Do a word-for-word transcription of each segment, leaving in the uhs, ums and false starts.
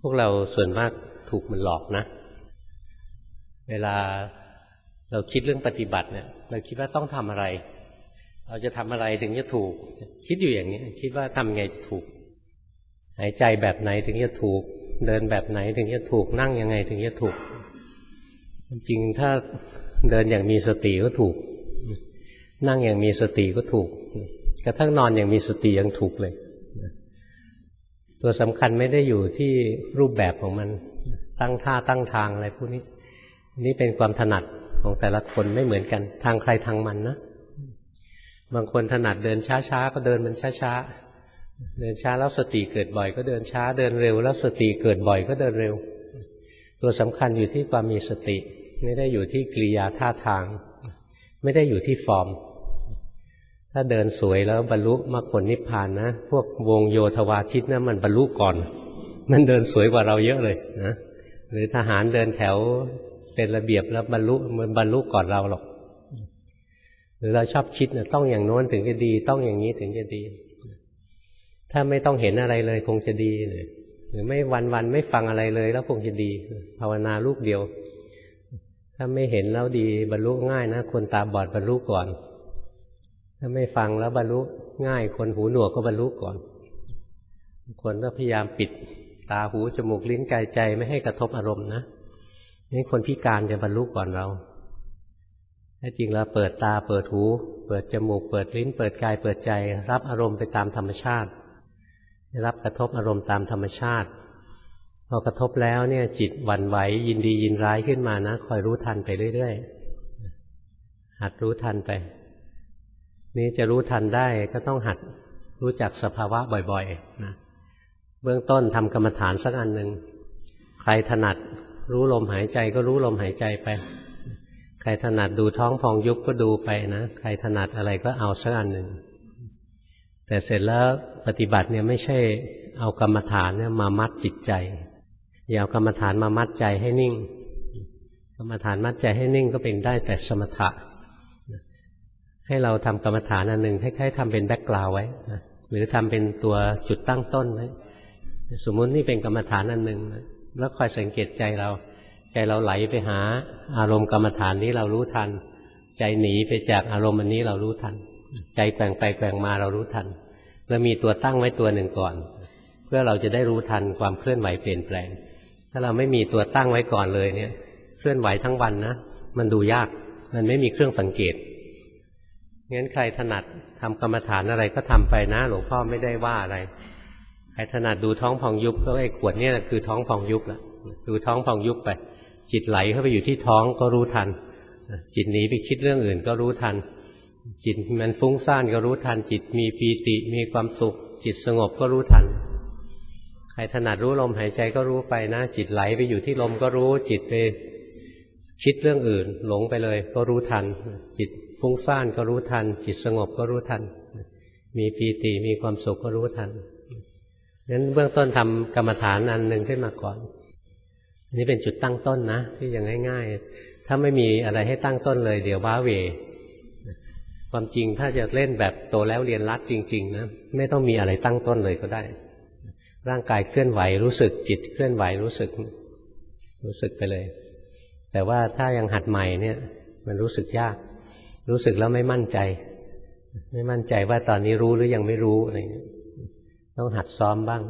พวกเราส่วนมากถูกมันหลอกนะเวลาเราคิดเรื่องปฏิบัติเนี่ยเราคิดว่าต้องทำอะไรเราจะทำอะไรถึงจะถูกคิดอยู่อย่างนี้คิดว่าทำไงจะถูกหายใจแบบไหนถึงจะถูกเดินแบบไหนถึงจะถูกนั่งยังไงถึงจะถูกจริงถ้าเดินอย่างมีสติก็ถูกนั่งอย่างมีสติก็ถูกกระทั่งนอนอย่างมีสติยังถูกเลยตัวสำคัญไม่ได้อยู่ที่รูปแบบของมันตั้งท่าตั้งทางอะไรพวกนี้นี่เป็นความถนัดของแต่ละคนไม่เหมือนกันทางใครทางมันนะบางคนถนัดเดินช้าๆก็เดินมันช้าๆเดินช้าแล้วสติเกิดบ่อยก็เดินช้าเดินเร็วแล้วสติเกิดบ่อยก็เดินเร็วตัวสำคัญอยู่ที่ความมีสติไม่ได้อยู่ที่กริยาท่าทางไม่ได้อยู่ที่ฟอร์มถ้าเดินสวยแล้วบรรลุมรรคผลนิพพานนะพวกวงโยธวาทิตนะมันบรรลุก่อนมันเดินสวยกว่าเราเยอะเลยนะหรือทหารเดินแถวเป็นระเบียบแล้วบรรลุมันบรรลุก่อนเราหรอกหรือเราชอบคิดนะต้องอย่างโน้นถึงจะดีต้องอย่างนี้ถึงจะดีถ้าไม่ต้องเห็นอะไรเลยคงจะดีเลยหรือไม่วันๆไม่ฟังอะไรเลยแล้วคงจะดีภาวนาลูกเดียวถ้าไม่เห็นแล้วดีบรรลุง่ายนะคนตาบอดบรรลุก่อนถ้าไม่ฟังแล้วบรรลุง่ายคนหูหนวกก็บรรลุก่อนคนก็พยายามปิดตาหูจมูกลิ้นกายใจไม่ให้กระทบอารมณ์นะนี่คนพิการจะบรรลุก่อนเราแท้จริงแล้วเปิดตาเปิดหูเปิดจมูกเปิดลิ้นเปิดกายเปิดใจรับอารมณ์ไปตามธรรมชาติรับกระทบอารมณ์ตามธรรมชาติพอกระทบแล้วเนี่ยจิตหวั่นไหวยินดียินร้ายขึ้นมานะคอยรู้ทันไปเรื่อยๆหัดรู้ทันไปนี่จะรู้ทันได้ก็ต้องหัดรู้จักสภาวะบ่อยๆนะเบื้องต้นทำกรรมฐานสักอันหนึ่งใครถนัดรู้ลมหายใจก็รู้ลมหายใจไปใครถนัดดูท้องพองยุบก็ดูไปนะใครถนัดอะไรก็เอาสักอันหนึ่งแต่เสร็จแล้วปฏิบัติเนี่ยไม่ใช่เอากรรมฐานเนี่ยมามัดจิตใจอย่าเอากรรมฐานมามัดใจให้นิ่งกรรมฐานมัดใจให้นิ่งก็เป็นได้แต่สมถะให้เราทำกรรมฐานอันหนึ่งคล้ายๆทำเป็นแบ็กกราวด์ไว้นะหรือทำเป็นตัวจุดตั้งต้นไว้สมมุตินี่เป็นกรรมฐานอันหนึ่งแล้วคอยสังเกตใจเราใจเราไหลไปหาอารมณ์กรรมฐานนี้เรารู้ทันใจหนีไปจากอารมณ์อันนี้เรารู้ทันใจแกว่งไปแกว่งมาเรารู้ทันแล้วมีตัวตั้งไว้ตัวหนึ่งก่อนเพื่อเราจะได้รู้ทันความเคลื่อนไหวเปลี่ยนแปลงถ้าเราไม่มีตัวตั้งไว้ก่อนเลยเนี่ยเคลื่อนไหวทั้งวันนะมันดูยากมันไม่มีเครื่องสังเกตงั้นใครถนัดทำกรรมฐานอะไรก็ทำไปนะหลวงพ่อไม่ได้ว่าอะไรใครถนัดดูท้องพองยุบก็ไอ้ขวดเนี่ยคือท้องพองยุบละดูท้องพองยุบไปจิตไหลเข้าไปอยู่ที่ท้องก็รู้ทันจิตหนีไปคิดเรื่องอื่นก็รู้ทันจิตมันฟุ้งซ่านก็รู้ทันจิตมีปีติมีความสุขจิตสงบก็รู้ทันใครถนัดรู้ลมหายใจก็รู้ไปนะจิตไหลไปอยู่ที่ลมก็รู้จิตไปคิดเรื่องอื่นหลงไปเลยก็รู้ทันจิตฟุ้งซ่านก็รู้ทันจิตสงบก็รู้ทันมีปีติมีความสุขก็รู้ทันงั้นเบื้องต้นทำกรรมฐานอันหนึ่งขึ้นมาก่อนอันนี้เป็นจุดตั้งต้นนะที่ยังง่ายๆถ้าไม่มีอะไรให้ตั้งต้นเลยเดี๋ยวว้าเหวความจริงถ้าจะเล่นแบบโตแล้วเรียนรัดจริงๆนะไม่ต้องมีอะไรตั้งต้นเลยก็ได้ร่างกายเคลื่อนไหวรู้สึกจิตเคลื่อนไหวรู้สึกรู้สึกไปเลยแต่ว่าถ้ายังหัดใหม่เนี่ยมันรู้สึกยากรู้สึกแล้วไม่มั่นใจไม่มั่นใจว่าตอนนี้รู้หรือยังไม่รู้อะไรเงี้ยต้องหัดซ้อมบ้าง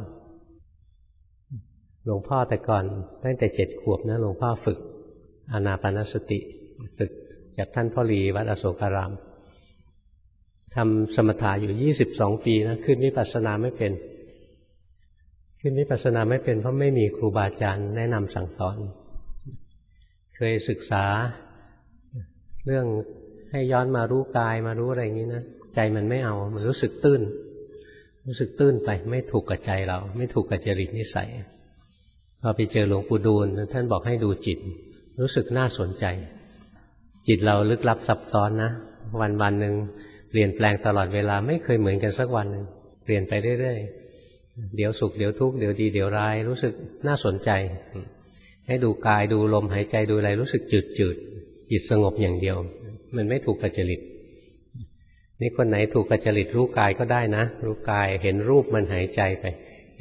หลวงพ่อแต่ก่อนตั้งแต่เจ็ดขวบนะหลวงพ่อฝึกอานาปานสติฝึกจากท่านพ่อหลีวัดอโศการามทำสมถะอยู่ยี่สิบสองปีนะขึ้นวิปัสสนาไม่เป็นขึ้นวิปัสสนาไม่เป็นเพราะไม่มีครูบาอาจารย์แนะนำสั่งสอนเคยศึกษาเรื่องให้ย้อนมารู้กายมารู้อะไรอย่างนี้นะใจมันไม่เอามันรู้สึกตื้นรู้สึกตื้นไปไม่ถูกกับใจเราไม่ถูกกับจริตนิสัยพอไปเจอหลวงปู่ดูลท่านบอกให้ดูจิตรู้สึกน่าสนใจจิตเราลึกลับซับซ้อนนะวันวันหนึ่งเปลี่ยนแปลงตลอดเวลาไม่เคยเหมือนกันสักวันหนึ่งเปลี่ยนไปเรื่อยๆเดี๋ยวสุขเดี๋ยวทุกข์เดี๋ยวดีเดี๋ยวร้ายรู้สึกน่าสนใจให้ดูกายดูลมหายใจดูอะไรรู้สึกจืดจืดจิตสงบอย่างเดียวมันไม่ถูกกับจริตนี่คนไหนถูกกับจริตรู้กายก็ได้นะรู้กายเห็นรูปมันหายใจไป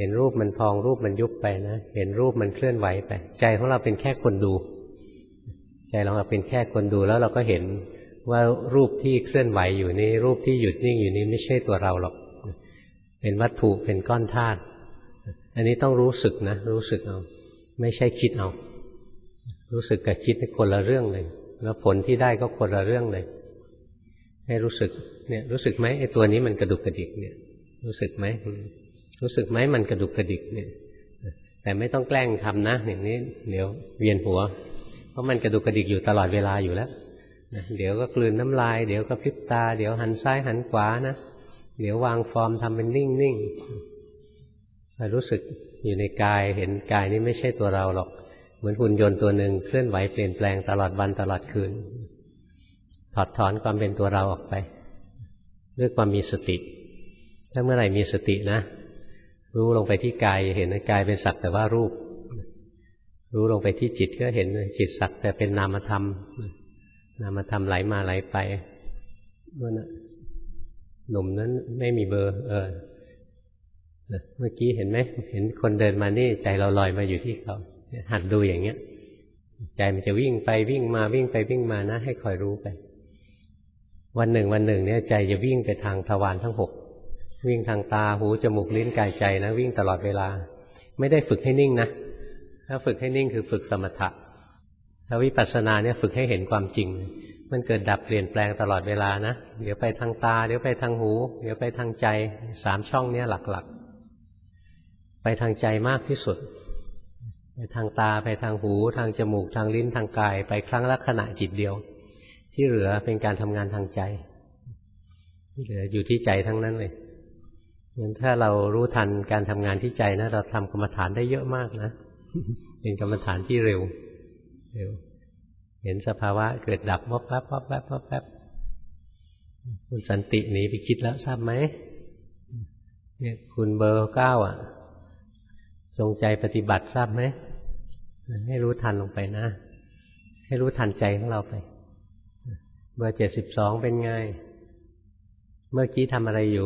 เห็นรูปมันพองรูปมันยุบไปนะเห็นรูปมันเคลื่อนไหวไปใจของเราเป็นแค่คนดูใจของเราเป็นแค่คนดูแล้วเราก็เห็นว่ารูปที่เคลื่อนไหวอยู่นี้รูปที่หยุดนิ่งอยู่นี้ไม่ใช่ตัวเราหรอกเป็นวัตถุเป็นก้อนธาตุอันนี้ต้องรู้สึกนะรู้สึกเอาไม่ใช่คิดเอารู้สึกกับคิดเป็นคนละเรื่องเลยแล้วผลที่ได้ก็คนละเรื่องเลยให้รู้สึกเนี่ยรู้สึกไหมไอ้ตัวนี้มันกระดุกกระดิกเนี่ยรู้สึกไหมรู้สึกไหมมันกระดุกกระดิกเนี่ยแต่ไม่ต้องแกล้งทำนะอย่างนี้เดี๋ยวเวียนหัวเพราะมันกระดุกกระดิกอยู่ตลอดเวลาอยู่แล้วเดี๋ยวก็กลืนน้ำลายเดี๋ยวก็พริบตาเดี๋ยวหันซ้ายหันขวานะเดี๋ยววางฟอร์มทำเป็นนิ่งนิ่งรู้สึกอยู่ในกายเห็นกายนี้ไม่ใช่ตัวเราหรอกเหมือนหุ่นยนต์ตัวหนึ่งเคลื่อนไหวเปลี่ยนแปลงตลอดวันตลอดคืนถอดถอนความเป็นตัวเราออกไปด้วยความมีสติถ้าเมื่อไหร่มีสตินะรู้ลงไปที่กายเห็นกายเป็นสักแต่ว่ารูปรู้ลงไปที่จิตก็เห็นจิตสักแต่เป็นนามธรรมนามธรรมไหลมาไหลไปนั่นน่ะหนุ่มนั้นไม่มีเบอร์เออเมื่อกี้เห็นไหมเห็นคนเดินมานี่ใจเราลอยมาอยู่ที่เขาหัดดูอย่างเงี้ยใจมันจะวิ่งไปวิ่งมาวิ่งไปวิ่งมานะให้คอยรู้ไปวันหนึ่งวันหนึ่งเนี่ยใจจะวิ่งไปทางทวารทั้งหกวิ่งทางตาหูจมูกลิ้นกายใจนะวิ่งตลอดเวลาไม่ได้ฝึกให้นิ่งนะถ้าฝึกให้นิ่งคือฝึกสมถะถ้าวิปัสสนาเนี่ยฝึกให้เห็นความจริงมันเกิดดับเปลี่ยนแปลงตลอดเวลานะเดี๋ยวไปทางตาเดี๋ยวไปทางหูเดี๋ยวไปทางใจสามช่องเนี้ยหลักๆไปทางใจมากที่สุดไปทางตาไปทางหูทางจมูกทางลิ้นทางกายไปครั้งละขณะจิตเดียวที่เหลือเป็นการทำงานทางใจที่เหลืออยู่ที่ใจทั้งนั้นเลยงั้นถ้าเรารู้ทันการทำงานที่ใจนะเราทำกรรมฐานได้เยอะมากนะเป็นกรรมฐานที่เร็วเร็วเห็นสภาวะเกิดดับวับแวบวับแวบวับแวบคุณสันติหนีไปคิดแล้วทราบไหมเนี่ยคุณเบอร์เก้าอ่ะจงใจปฏิบัติทราบไหมให้รู้ทันลงไปนะให้รู้ทันใจของเราไปเบอร์เจ็ดสิบสองเป็นไงเมื่อกี้ทำอะไรอยู่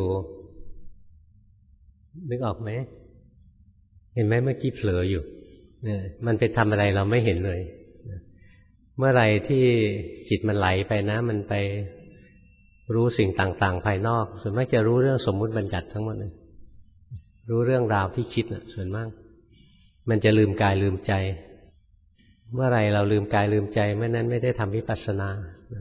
นึกออกไหมเห็นไหมเมื่อกี้เผลออยู่เนี่ยมันไปทำอะไรเราไม่เห็นเลยเมื่อไรที่จิตมันไหลไปนะมันไปรู้สิ่งต่างๆภายนอกส่วนมากจะรู้เรื่องสมมุติบัญญัติทั้งหมดเลยรู้เรื่องราวที่คิดน่ะส่วนมากมันจะลืมกายลืมใจเมื่อไรเราลืมกายลืมใจเมื่อนั้นไม่ได้ทำวิปัสสนา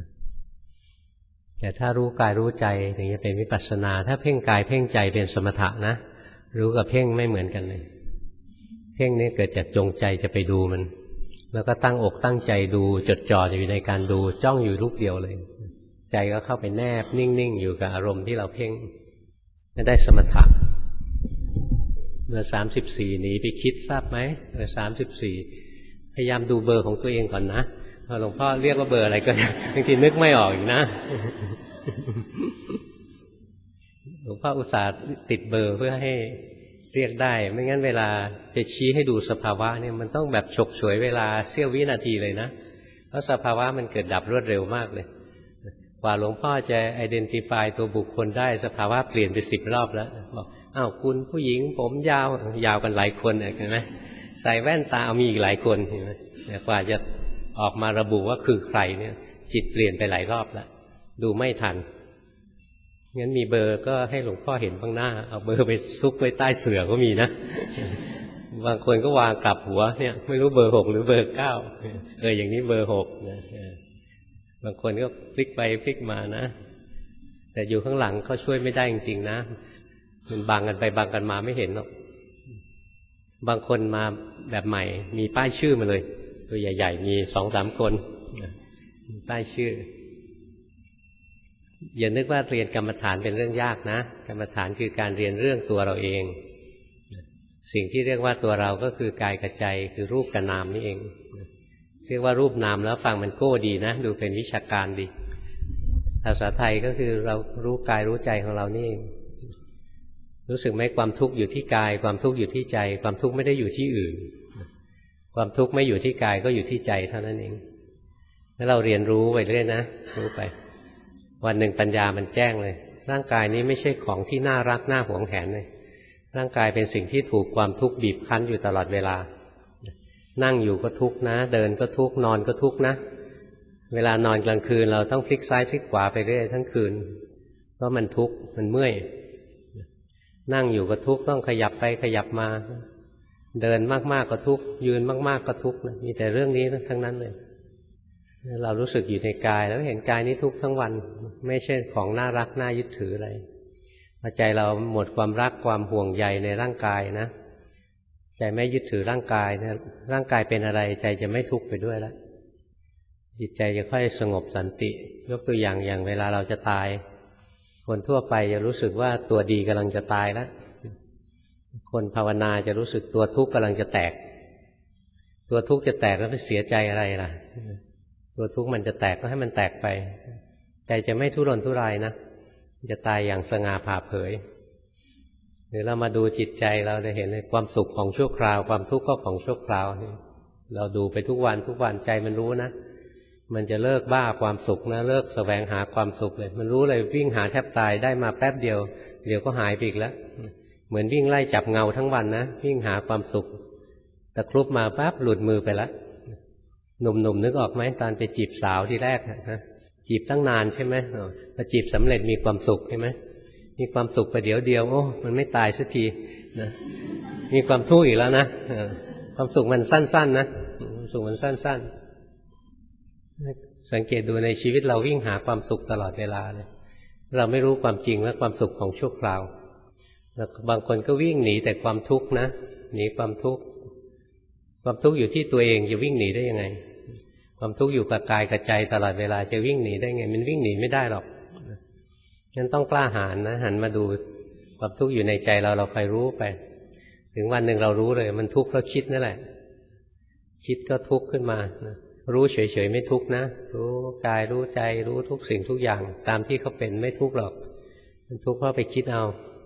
แต่ถ้ารู้กายรู้ใจถึงจะเป็นวิปัสสนาถ้าเพ่งกายเพ่งใจเป็นสมถะนะรู้กับเพ่งไม่เหมือนกันเลยเพ่งนี่เกิดจากจงใจจะไปดูมันแล้วก็ตั้งอกตั้งใจดูจดจ่ออยู่ในการดูจ้องอยู่ลูกเดียวเลยใจก็เข้าไปแนบนิ่งๆอยู่กับอารมณ์ที่เราเพ่งไม่ได้สมถะเบอร์สามสิบสี่หนีไปคิดทราบไหมเบอร์สามสิบสี่พยายามดูเบอร์ของตัวเองก่อนนะหลวงพ่อเรียกว่าเบอร์อะไรก็บางทีนึกไม่ออกอีกนะหลวงพ่ออุตส่าห์ติดเบอร์เพื่อให้เรียกได้ไม่งั้นเวลาจะชี้ให้ดูสภาวะเนี่ยมันต้องแบบฉกฉวยเวลาเสี้ยววินาทีเลยนะเพราะสภาวะมันเกิดดับรวดเร็วมากเลยกว่าหลวงพ่อจะ identify ตัวบุคคลได้สภาวะเปลี่ยนไปสิบรอบแล้วบอกอ้าวคุณผู้หญิงผมยาวยาวกันหลายคนเห็นไหมใส่แว่นตาเอามีอีกหลายคนเห็นไหมแต่กว่าจะออกมาระบุว่าคือใครเนี่ยจิตเปลี่ยนไปหลายรอบแล้วดูไม่ทันงั้นมีเบอร์ก็ให้หลวงพ่อเห็นบ้างหน้าเอาเบอร์ไปซุกไว้ใต้เสื่อก็มีนะบางคนก็วางกลับหัวเนี่ยไม่รู้เบอร์หกหรือเบอร์เก้าเอออย่างนี้เบอร์หกนะบางคนก็พลิกไปพลิกมานะแต่อยู่ข้างหลังเขาช่วยไม่ได้จริงๆนะมันบังกันไปบังกันมาไม่เห็นหรอกบางคนมาแบบใหม่มีป้ายชื่อมาเลยตัวใหญ่ๆมีสองสามคนมีป้ายชื่ออย่านึกว่าเรียนกรรมฐานเป็นเรื่องยากนะกรรมฐานคือการเรียนเรื่องตัวเราเองสิ่งที่เรียกว่าตัวเราก็คือกายกับใจคือรูปกับนามนี่เองเรียกว่ารูปนามแล้วฟังมันโก้ดีนะดูเป็นวิชาการดีภาษาไทยก็คือเรารู้กายรู้ใจของเรานี่เองรู้สึกไหมความทุกข์อยู่ที่กายความทุกข์อยู่ที่ใจความทุกข์ไม่ได้อยู่ที่อื่นความทุกข์ไม่อยู่ที่กายก็อยู่ที่ใจเท่านั้นเองแล้วเราเรียนรู้ไปเรื่อยนะรู้ไปวันหนึ่งปัญญามันแจ้งเลยร่างกายนี้ไม่ใช่ของที่น่ารักน่าหวงแหนเลยร่างกายเป็นสิ่งที่ถูกความทุกข์บีบคั้นอยู่ตลอดเวลานั่งอยู่ก็ทุกข์นะเดินก็ทุกข์นอนก็ทุกข์นะเวลานอนกลางคืนเราต้องพลิกซ้ายพลิกขวาไปเรื่อยทั้งคืนเพราะมันทุกข์มันเมื่อยนั่งอยู่ก็ทุกข์ต้องขยับไปขยับมาเดินมากๆก็ทุกข์ยืนมากๆก็ทุกข์มีแต่เรื่องนี้ทั้งนั้นเลยเรารู้สึกอยู่ในกายแล้วเห็นกายนี้ทุกข์ทั้งวันไม่ใช่ของน่ารักน่ายึดถืออะไรพอใจเราหมดความรักความห่วงใยในร่างกายนะใจไม่ยึดถือร่างกายนะร่างกายเป็นอะไรใจจะไม่ทุกข์ไปด้วยแล้วจิตใจจะค่อยสงบสันติยกตัวอย่างอย่างเวลาเราจะตายคนทั่วไปจะรู้สึกว่าตัวดีกำลังจะตายแล้วคนภาวนาจะรู้สึกตัวทุกข์กำลังจะแตกตัวทุกข์จะแตกแล้วไปเสียใจอะไรล่ะตัวทุกข์มันจะแตกก็ให้มันแตกไปใจจะไม่ทุรนทุรายนะจะตายอย่างสง่าผ่าเผยหรือเรามาดูจิตใจเราจะเห็นเลยความสุขของชั่วคราวความทุกข์ก็ของชั่วคราวเราดูไปทุกวันทุกวันใจมันรู้นะมันจะเลิกบ้าความสุขนะเลิกแสวงหาความสุขเลยมันรู้เลยวิ่งหาแทบตายได้มาแป๊บเดียวเดี๋ยวก็หายไปอีกแล้วเหมือนวิ่งไล่จับเงาทั้งวันนะวิ่งหาความสุขตะครุบมาปั๊บหลุดมือไปแล้วหนุ่มๆนึกออกไหมตอนไปจีบสาวที่แรกนะจีบตั้งนานใช่ไหมพอจีบสำเร็จมีความสุขใช่ไหมมีความสุขไปเดี๋ยวเดียวโอ้มันไม่ตายสักทีนะมีความทุกข์อีกแล้วนะความสุขมันสั้นๆนะความสุขมันสั้นๆสังเกตดูในชีวิตเราวิ่งหาความสุขตลอดเวลาเลยเราไม่รู้ความจริงว่าความสุขของชั่วคราวแล้วบางคนก็วิ่งหนีแต่ความทุกข์นะหนีความทุกข์ความทุกข์อยู่ที่ตัวเองจะวิ่งหนีได้ยังไงความทุกข์อยู่กับกายกับใจตลอดเวลาจะวิ่งหนีได้ไงมันวิ่งหนีไม่ได้หรอกงั้นต้องกล้าหาญนะหันมาดูความทุกข์อยู่ในใจเราเราคอยรู้ไปถึงวันหนึ่งเรารู้เลยมันทุกข์เพราะคิดนั่นแหละคิดก็ทุกข์ขึ้นมารู้เฉยๆไม่ทุกข์นะรู้กายรู้ใจรู้ทุกสิ่งทุกอย่างตามที่เขาเป็นไม่ทุกข์หรอกมันทุกข์เพราะไปคิดเอา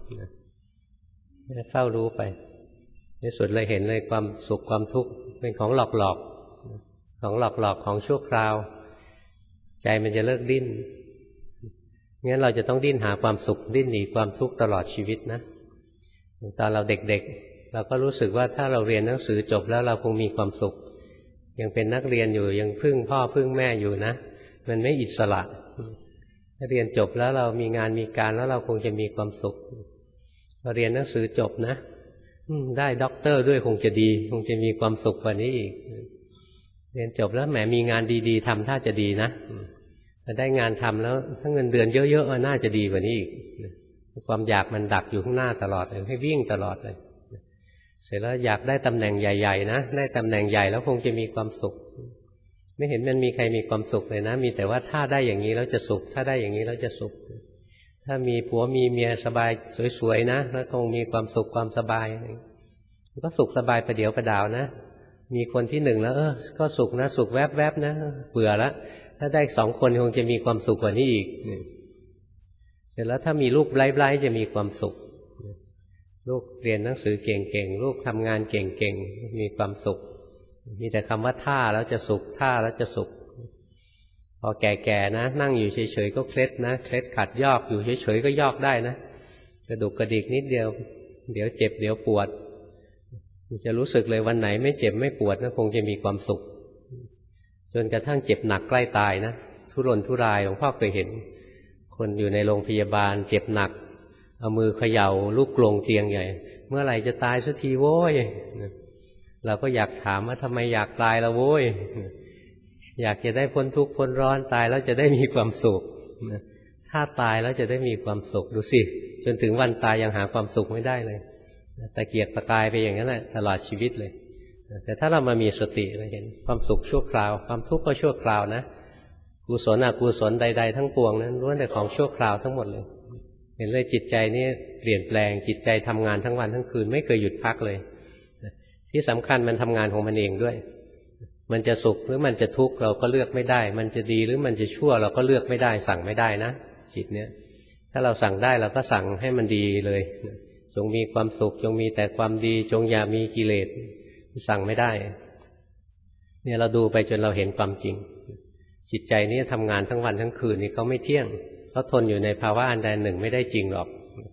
เฝ้ารู้ไปในสุดเลยเห็นเลยความสุขความทุกข์เป็นของหลอกๆของหลอกๆของชั่วคราวใจมันจะเลิกดิ้นงั้นเราจะต้องดิ้นหาความสุขดิ้นหนีความทุกข์ตลอดชีวิตนะตอนเราเด็กๆเราก็รู้สึกว่าถ้าเราเรียนหนังสือจบแล้วเราคงมีความสุขยังเป็นนักเรียนอยู่ยังพึ่งพ่อพึ่งแม่อยู่นะมันไม่อิสระถ้าเรียนจบแล้วเรามีงานมีการแล้วเราคงจะมีความสุขพอเรียนหนังสือจบนะได้ด็อกเตอร์ด้วยคงจะดีคงจะมีความสุขกว่านี้อีกเรียนจบแล้วแหมมีงานดีๆทำท่าจะดีนะถ้าได้งานทำแล้วถ้าเงินเดือนเยอะๆน่าจะดีกว่านี้อีกความอยากมันดักอยู่ข้างหน้าตลอดเลยให้วิ่งตลอดเลยเสร็จแล้วอยากได้ตำแหน่งใหญ่ๆนะได้ตำแหน่งใหญ่แล้วคงจะมีความสุขไม่เห็นมันมีใครมีความสุขเลยนะมีแต่ว่าถ้าได้อย่างนี้แล้วจะสุขถ้าได้อย่างนี้แล้วจะสุขถ้ามีผัวมีเมียสบายสวยๆนะแล้วคงมีความสุขความสบายก็สุขสบายประเดี๋ยวประดาวนะมีคนที่หนึ่งแล้วเออก็สุขนะสุขแวบๆนะเบื่อแล้วถ้าได้สองคนคงจะมีความสุขกว่านี้อีกเสร็จแล้วถ้ามีลูกไร้ๆจะมีความสุขลูกเรียนหนังสือเก่งๆลูกทำงานเก่งๆมีความสุขมีแต่คำว่าท่าแล้วจะสุขท่าแล้วจะสุขพอแก่ๆนะนั่งอยู่เฉยๆก็เคล็ดนะเคล็ดขัดยอกอยู่เฉยๆก็ยอกได้นะกระดุกกระดิกนิดเดียวเดี๋ยวเจ็บเดี๋ยวปวดจะรู้สึกเลยวันไหนไม่เจ็บไม่ปวดนะคงจะมีความสุขจนกระทั่งเจ็บหนักใกล้ตายนะทุรนทุรายหลวงพ่อเคยเห็นคนอยู่ในโรงพยาบาลเจ็บหนักเอามือเขย่าลูกกลงเตียงใหญ่เมื่อไหร่จะตายสักทีโว้ยเราก็อยากถามว่าทำไมอยากตายละโว้ยอยากจะได้พ้นทุกข์พ้นร้อนตายแล้วจะได้มีความสุขถ้าตายแล้วจะได้มีความสุขดูสิจนถึงวันตายยังหาความสุขไม่ได้เลยตะเกียกตะกายไปอย่างนั้นแหละตลอดชีวิตเลยแต่ถ้าเรามามีสติเราเห็นความสุขชั่วคราวความทุกข์ก็ชั่วคราวนะกุศลอกุศลใดๆทั้งปวงนั้นล้วนแต่ของชั่วคราวทั้งหมดเลยเห็นเลยจิตใจนี่เปลี่ยนแปลงจิตใจทำงานทั้งวันทั้งคืนไม่เคยหยุดพักเลยที่สำคัญมันทำงานของมันเองด้วยมันจะสุขหรือมันจะทุกข์เราก็เลือกไม่ได้มันจะดีหรือมันจะชั่วเราก็เลือกไม่ได้สั่งไม่ได้นะจิตเนี้ยถ้าเราสั่งได้เราก็สั่งให้มันดีเลยจงมีความสุขจงมีแต่ความดีจงอย่ามีกิเลสสั่งไม่ได้เนี่ยเราดูไปจนเราเห็นความจริงจิตใจนี้ทำงานทั้งวันทั้งคืนนี่เขาไม่เที่ยงเขาทนอยู่ในภาวะอันใดหนึ่งไม่ได้จริงหรอก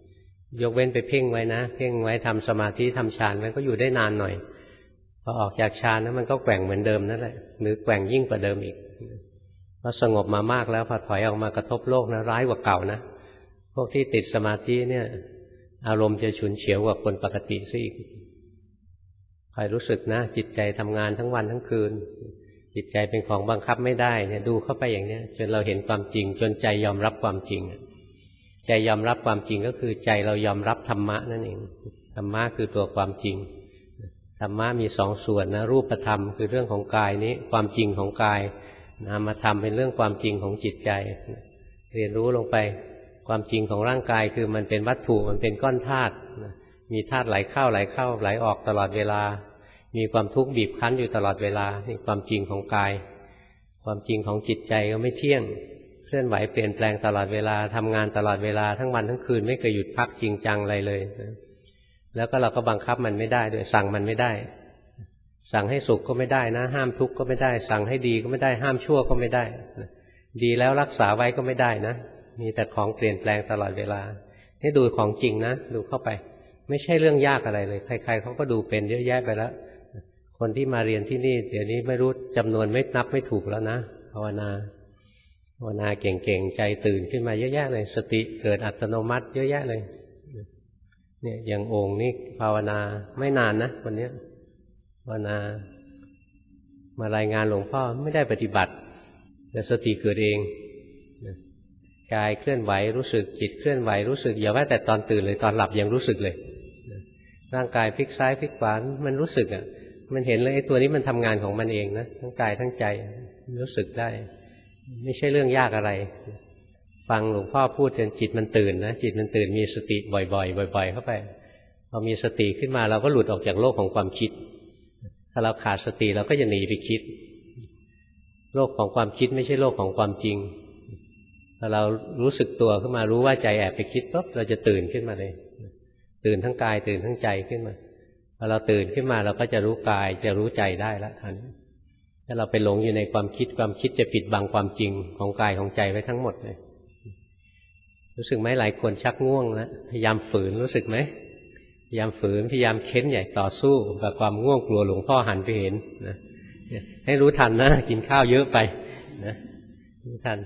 ยกเว้นไปเพ่งไว้นะเพ่งไว้ทำสมาธิทำฌานมันก็อยู่ได้นานหน่อยพอออกจากฌานนั้นมันก็แกว่งเหมือนเดิมนั่นแหละหรือแกว่งยิ่งกว่าเดิมอีกพอสงบมามากแล้วพอถอยออกมากระทบโลกนะร้ายกว่าเก่านะพวกที่ติดสมาธิเนี่ยอารมณ์จะฉุนเฉียวกว่าคนปกติซะอีกคอยรู้สึกนะจิตใจทำงานทั้งวันทั้งคืนจิตใจเป็นของบังคับไม่ได้เนี่ยดูเข้าไปอย่างนี้จนเราเห็นความจริงจนใจยอมรับความจริงใจยอมรับความจริงก็คือใจเรายอมรับธรรมะนั่นเองธรรมะคือตัวความจริงธรรมะมีสองส่วนนะรูปธรรมคือเรื่องของกายนี้ความจริงของกายนามธรรมเป็นเรื่องความจริงของจิตใจเรียนรู้ลงไปความจริงของร่างกายคือมันเป็นวัตถุมันเป็นก้อนธาตุมีธาตุไหลเข้าไหลเข้าไหลออกตลอดเวลามีความทุกข์บีบคั้นอยู่ตลอดเวลานี่ความจริงของกายความจริงของจิตใจก็ไม่เที่ยงเคลื่อนไหวเปลี่ยนแปลงตลอดเวลาทำงานตลอดเวลาทั้งวันทั้งคืนไม่เคยหยุดพักจริงจังอะไรเลยแล้วก็เราก็บังคับมันไม่ได้ด้วยสั่งมันไม่ได้สั่งให้สุขก็ไม่ได้นะห้ามทุกข์ก็ไม่ได้สั่งให้ดีก็ไม่ได้ห้ามชั่วก็ไม่ได้ดีแล้วรักษาไว้ก็ไม่ได้นะมีแต่ของเปลี่ยนแปลงตลอดเวลานี่ดูของจริงนะดูเข้าไปไม่ใช่เรื่องยากอะไรเลยใครๆเขาก็ดูเป็นเยอะแยะไปแล้วคนที่มาเรียนที่นี่เดี๋ยวนี้ไม่รู้จำนวนไม่นับไม่ถูกแล้วนะภาวนาภาวนาเก่งๆใจตื่นขึ้นมาเยอะแยะเลยสติเกิดอัตโนมัติเยอะแยะเลยเนี่ยอย่างองค์นี่ภาวนาไม่นานนะวันนี้ภาวนามารายงานหลวงพ่อไม่ได้ปฏิบัติแต่สติเกิดเองกายเคลื่อนไหวรู้สึกจิตเคลื่อนไหวรู้สึกอย่าว่าแต่ตอนตื่นเลยตอนหลับยังรู้สึกเลยร่างกายพลิกซ้ายพลิกขวามันรู้สึกอ่ะมันเห็นเลยไอ้ตัวนี้มันทำงานของมันเองนะทั้งกายทั้งใจรู้สึกได้ไม่ใช่เรื่องยากอะไรฟังหลวงพ่อพูดจนจิตมันตื่นนะจิตมันตื่นมีสติบ่อยๆบ่อยๆเข้าไปพอมีสติขึ้นมาเราก็หลุดออกจากโลกของความคิดถ้าเราขาดสติเราก็จะหนีไปคิดโลกของความคิดไม่ใช่โลกของความจริงพอเรารู้สึกตัวขึ้นมารู้ว่าใจแอบไปคิดปุ๊บเราจะตื่นขึ้นมาเลยตื่นทั้งกายตื่นทั้งใจขึ้นมาพอเราตื่นขึ้นมาเราก็จะรู้กายจะรู้ใจได้ละทันถ้าเราไปหลงอยู่ในความคิดความคิดจะปิดบังความจริงของกายของใจไว้ทั้งหมดเลยรู้สึกไหมหลายคนชักง่วงแล้วพยายามฝืนรู้สึกไหมพยายามฝืนพยายามเค้นใหญ่ต่อสู้กับความง่วงกลัวหลวงพ่อหันไปเห็นนะให้รู้ทันนะกินข้าวเยอะไปนะรู้ทัน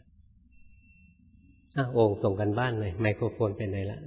อ่ะโอ่งส่งกันบ้านเลยไมโครโฟนเป็นไงละ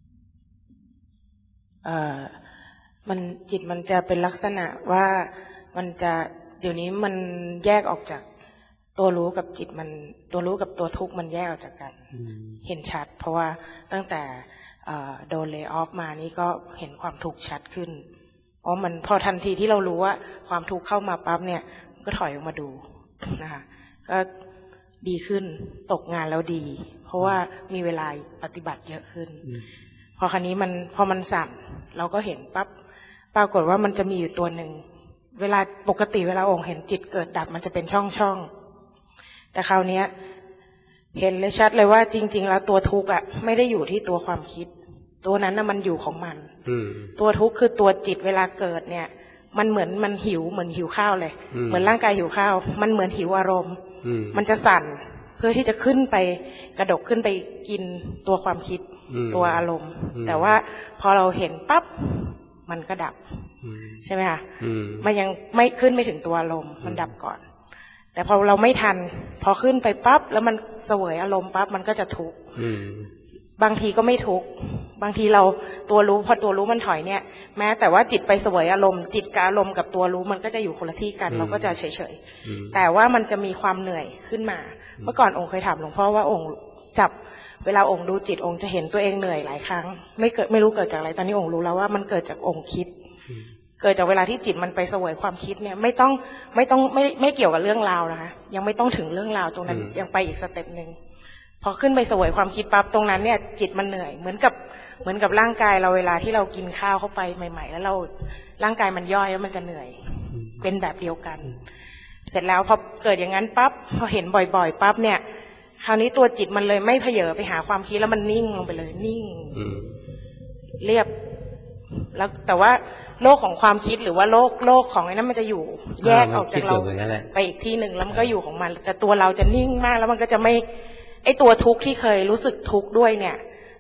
อ่ามันจิตมันจะเป็นลักษณะว่ามันจะเดี๋ยวนี้มันแยกออกจากตัวรู้กับจิตมันตัวรู้กับตัวทุกข์มันแยกออกจากกันเห็นชัดเพราะว่าตั้งแต่โดนเลย์ออฟมานี่ก็เห็นความทุกข์ชัดขึ้นอ๋อมันพอทันทีที่เรารู้ว่าความทุกข์เข้ามาปั๊บเนี่ยก็ถอยออกมาดูนะคะก็ดีขึ้นตกงานแล้วดีเพราะว่ามีเวลาปฏิบัติเยอะขึ้นพอคราวนี้มันพอมันสั่นเราก็เห็นปั๊บปรากฏว่ามันจะมีอยู่ตัวหนึ่งเวลาปกติเวลาองค์เห็นจิตเกิดดับมันจะเป็นช่องช่องแต่คราวนี้เห็นเลยชัดเลยว่าจริงๆแล้วตัวทุกข์อ่ะไม่ได้อยู่ที่ตัวความคิดตัวนั้นน่ะมันอยู่ของมันตัวทุกข์คือตัวจิตเวลาเกิดเนี่ยมันเหมือนมันหิวเหมือนหิวข้าวเลยเหมือนร่างกายหิวข้าวมันเหมือนหิวอารมณ์มันจะสั่นเพื่อที่จะขึ้นไปกระดกขึ้นไปกินตัวความคิดตัวอารมณ์แต่ว่าพอเราเห็นปั๊บมันก็ดับใช่ไหมคะมันยังไม่ขึ้นไม่ถึงตัวอารมณ์มันดับก่อนแต่พอเราไม่ทันพอขึ้นไปปั๊บแล้วมันเสวยอารมณ์ปั๊บมันก็จะทุกข์บางทีก็ไม่ทุกข์บางทีเราตัวรู้พอตัวรู้มันถอยเนี่ยแม้แต่ว่าจิตไปเสวยอารมณ์จิตกับอารมณ์กับตัวรู้มันก็จะอยู่คนละที่กันเราก็จะเฉยๆแต่ว่ามันจะมีความเหนื่อยขึ้นมาเมื่อก่อนองค์เคยถามหลวงพ่อว่าองค์จับเวลาองค์ดูจิตองค์จะเห็นตัวเองเหนื่อยหลายครั้งไม่เกิดไม่รู้เกิดจากอะไรตอนนี้องค์รู้แล้วว่ามันเกิดจากองค์คิดเกิดจากเวลาที่จิตมันไปเสวยความคิดเนี่ยไม่ต้องไม่ต้องไม่ไม่เกี่ยวกับเรื่องราวนะคะยังไม่ต้องถึงเรื่องราวตรงนั้นยังไปอีกสเต็ปนึงพอขึ้นไปเสวยความคิดปั๊บตรงนั้นเนี่ยจิตมันเหนื่อยเหมือนกับเหมือนกับร่างกายเราเวลาที่เรากินข้าวเข้าไปใหม่ๆแล้วเราร่างกายมันย่อยแล้วมันจะเหนื่อยเป็นแบบเดียวกันเสร็จแล้วพอเกิดอย่างนั้นปั๊บพอเห็นบ่อยๆปั๊บเนี่ยคราวนี้ตัวจิตมันเลยไม่เผยไปหาความคิดแล้วมันนิ่งลงไปเลยนิ่งเรียบแล้วแต่ว่าโลกของความคิดหรือว่าโลกโลกของไอ้นั้นมันจะอยู่แยกออกจากเราไปอีกที่หนึ่งแล้วมันก็อยู่ของมันแต่ตัวเราจะนิ่งมากแล้วมันก็จะไม่ไอ้ตัวทุกข์ที่เคยรู้สึกทุกข์ด้วยเนี่ย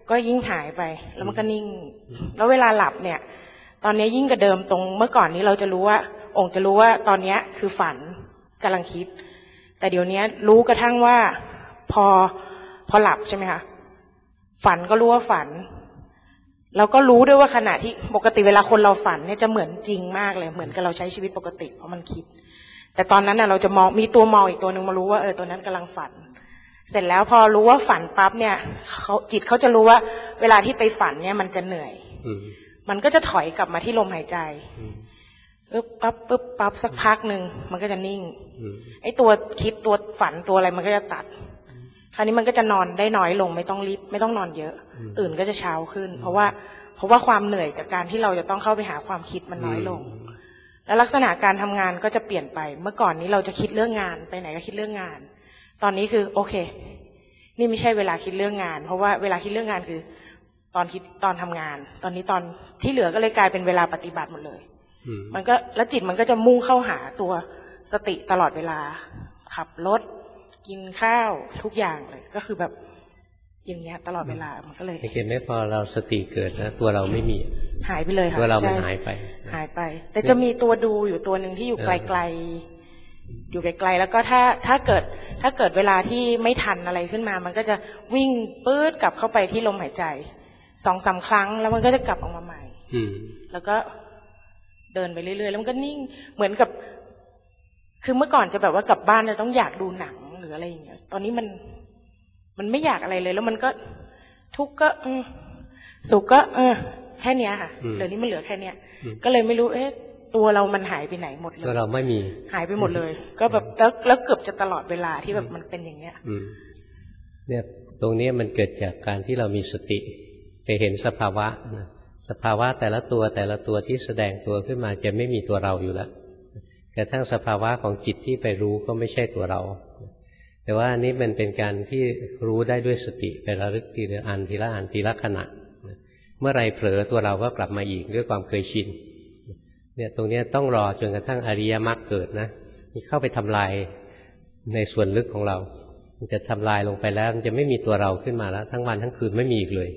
ก็ยิ่งหายไปแล้วมันก็นิ่งแล้วเวลาหลับเนี่ยตอนนี้ยิ่งกว่าเดิมตรงเมื่อก่อนนี้เราจะรู้ว่าองค์จะรู้ว่าตอนนี้คือฝันกำลังคิดแต่เดี๋ยวนี้รู้กระทั่งว่าพอพอหลับใช่ไหมคะฝันก็รู้ว่าฝันแล้วก็รู้ด้วยว่าขณะที่ปกติเวลาคนเราฝันเนี่ยจะเหมือนจริงมากเลยเหมือนกับเราใช้ชีวิตปกติเพราะมันคิดแต่ตอนนั้นน่ะเราจะมองมีตัวมองอีกตัวหนึ่งมารู้ว่าเออตัวนั้นกำลังฝันเสร็จแล้วพอรู้ว่าฝันปั๊บเนี่ยเขาจิตเขาจะรู้ว่าเวลาที่ไปฝันเนี่ยมันจะเหนื่อยมันก็จะถอยกลับมาที่ลมหายใจปึ๊บปั๊บปึ๊บปั๊บสักพักหนึ่งมันก็จะนิ่งไอ้ตัวคิดตัวฝันตัวอะไรมันก็จะตัดคราวนี้มันก็จะนอนได้น้อยลงไม่ต้องรีบไม่ต้องนอนเยอะตื่นก็จะเช้าขึ้นเพราะว่าเพราะว่าความเหนื่อยจากการที่เราจะต้องเข้าไปหาความคิดมันน้อยลงแล้วลักษณะการทำงานก็จะเปลี่ยนไปเมื่อก่อนนี้เราจะคิดเรื่องงานไปไหนก็คิดเรื่องงานตอนนี้คือโอเคนี่ไม่ใช่เวลาคิดเรื่องงานเพราะว่าเวลาคิดเรื่องงานคือตอนคิดตอนทำงานตอนนี้ตอนที่เหลือก็เลยกลายเป็นเวลาปฏิบัติหมดเลยมันก็แล้วจิตมันก็จะมุ่งเข้าหาตัวสติตลอดเวลาขับรถกินข้าวทุกอย่างเลยก็คือแบบอย่างเงี้ยตลอดเวลามันก็เลยเห็นไหมพอเราสติเกิดนะตัวเราไม่มีหายไปเลยค่ะตัวเรามันหายไปหายไปแต่จะมีตัวดูอยู่ตัวหนึ่งที่อยู่ไกลๆอยู่ไกลๆแล้วก็ถ้าถ้าเกิดถ้าเกิดเวลาที่ไม่ทันอะไรขึ้นมามันก็จะวิ่งปื๊ดกลับเข้าไปที่ลมหายใจสองสามครั้งแล้วมันก็จะกลับออกมาใหม่แล้วก็เดินไปเรื่อยๆแล้วมันก็นิ่งเหมือนกับคือเมื่อก่อนจะแบบว่ากลับบ้านจะต้องอยากดูหนังหรืออะไรอย่างเงี้ยตอนนี้มันมันไม่อยากอะไรเลยแล้วมันก็ทุกข์ก็สุขก็เออแค่เนี้ยค่ะเดี๋ยวนี้มันเหลือแค่เนี้ยก็เลยไม่รู้เอ๊ะตัวเรามันหายไปไหนหมดเลยตัวเราไม่มีหายไปหมดเลยก็แบบแล้วแล้วเกือบจะตลอดเวลาที่แบบมันเป็นอย่างเงี้ยเนี่ยตรงนี้มันเกิดจากการที่เรามีสติไปเห็นสภาวะสภาวะแต่ละตัวแต่ละตัวที่แสดงตัวขึ้นมาจะไม่มีตัวเราอยู่แล้วกระทั่งสภาวะของจิตที่ไปรู้ก็ไม่ใช่ตัวเราแต่ว่าอันนี้มันเป็นการที่รู้ได้ด้วยสติไประลึกทีละอันทีละอันทีละขณะเมื่อไรเผลอตัวเราก็กลับมาอีกด้วยความเคยชินเนี่ยตรงนี้ต้องรอจนกระทั่งอริยมรรคเกิดนะนี่เข้าไปทำลายในส่วนลึกของเรามันจะทำลายลงไปแล้วมันจะไม่มีตัวเราขึ้นมาแล้วทั้งวันทั้งคืนไม่มีอีกเลย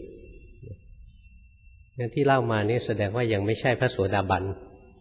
งั้นที่เล่ามานี่แสดงว่ายังไม่ใช่พระโสดาบัน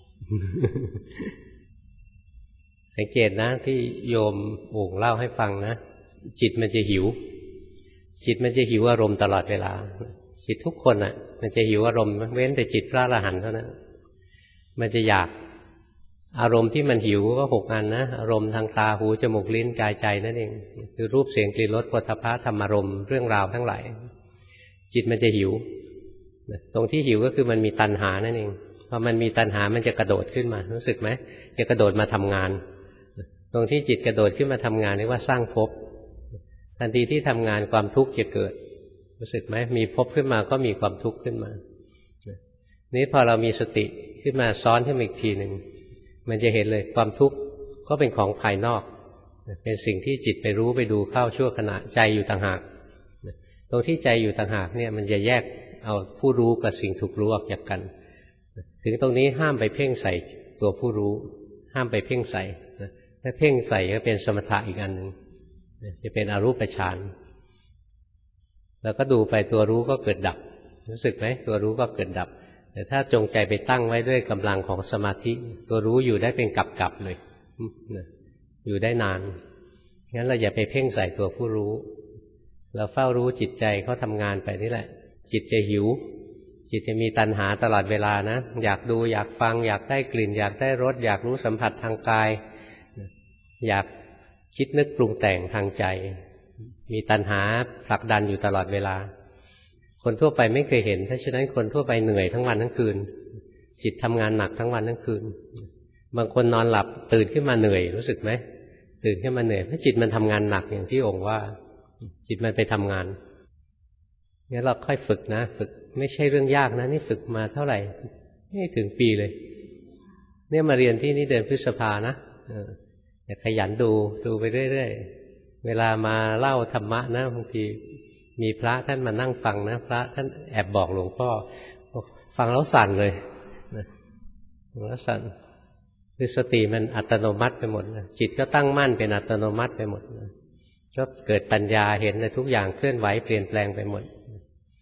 สังเกตนะที่โยมโอ่งเล่าให้ฟังนะจิตมันจะหิวจิตมันจะหิวอารมณ์ตลอดเวลาจิตทุกคนอ่ะมันจะหิวอารมณ์เว้นแต่จิตพระอรหันต์เท่านั้นมันจะอยากอารมณ์ที่มันหิวก็หกอันนะอารมณ์ทางตาหูจมูกลิ้นกายใจนั่นเองคือรูปเสียงกลิ่นรสโผฏฐัพพะธรรมารมณ์เรื่องราวทั้งหลายจิตมันจะหิวตรงที่หิวก็คือมันมีตัณหานั่นเองพอมันมีตัณหามันจะกระโดดขึ้นมารู้สึกไหมจะกระโดดมาทำงานตรงที่จิตกระโดดขึ้นมาทำงานเรียกว่าสร้างภพทันทีที่ทำงานความทุกข์จะเกิดรู้สึกไหมมีภพขึ้นมาก็มีความทุกข์ขึ้นมานี้พอเรามีสติขึ้นมาซ้อนขึ้นมาอีกทีหนึ่งมันจะเห็นเลยความทุกข์ก็เป็นของภายนอกเป็นสิ่งที่จิตไปรู้ไปดูเข้าชั่วขณะใจอยู่ต่างหากตรงที่ใจอยู่ต่างหากเนี่ยมันจะแยกเอาผู้รู้กับสิ่งถูกรู้ออกจากกันถึงตรงนี้ห้ามไปเพ่งใส่ตัวผู้รู้ห้ามไปเพ่งใส่ถ้าเพ่งใส่ก็เป็นสมถะอีกอันหนึ่งจะเป็นอรูปฌานแล้วก็ดูไปตัวรู้ก็เกิดดับรู้สึกไหมตัวรู้ก็เกิดดับแต่ถ้าจงใจไปตั้งไว้ด้วยกำลังของสมาธิตัวรู้อยู่ได้เป็นกับๆเลยอยู่ได้นานงั้นเราอย่าไปเพ่งใส่ตัวผู้รู้เราเฝ้ารู้จิตใจเขาทำงานไปนี่แหละจิตจะหิวจิตจะมีตัณหาตลอดเวลานะอยากดูอยากฟังอยากได้กลิ่นอยากได้รสอยากรู้สัมผัสทางกายอยากคิดนึกปรุงแต่งทางใจมีตัณหาผลักดันอยู่ตลอดเวลาคนทั่วไปไม่เคยเห็นเพราะฉะนั้นคนทั่วไปเหนื่อยทั้งวันทั้งคืนจิตทำงานหนักทั้งวันทั้งคืนบางคนนอนหลับตื่นขึ้นมาเหนื่อยรู้สึกไหมตื่นขึ้นมาเหนื่อยเพราะจิตมันทำงานหนักอย่างที่องค์ว่าจิตมันไปทำงานงั้นเราค่อยฝึกนะฝึกไม่ใช่เรื่องยากนะนี่ฝึกมาเท่าไหร่ไม่ถึงปีเลยเนี่ยมาเรียนที่นี่เดือนพฤษภานะอย่าขยันดูดูไปเรื่อยๆเวลามาเล่าธรรมะนะบางทีมีพระท่านมานั่งฟังนะพระท่านแอบบอกหลวงพ่อฟังแล้วสั่นเลยนะแล้วสั่นคือสติมันอัตโนมัติไปหมดนะจิตก็ตั้งมั่นเป็นอัตโนมัติไปหมดนะก็เกิดปัญญาเห็นในทุกอย่างเคลื่อนไหวเปลี่ยนแปลงไปหมด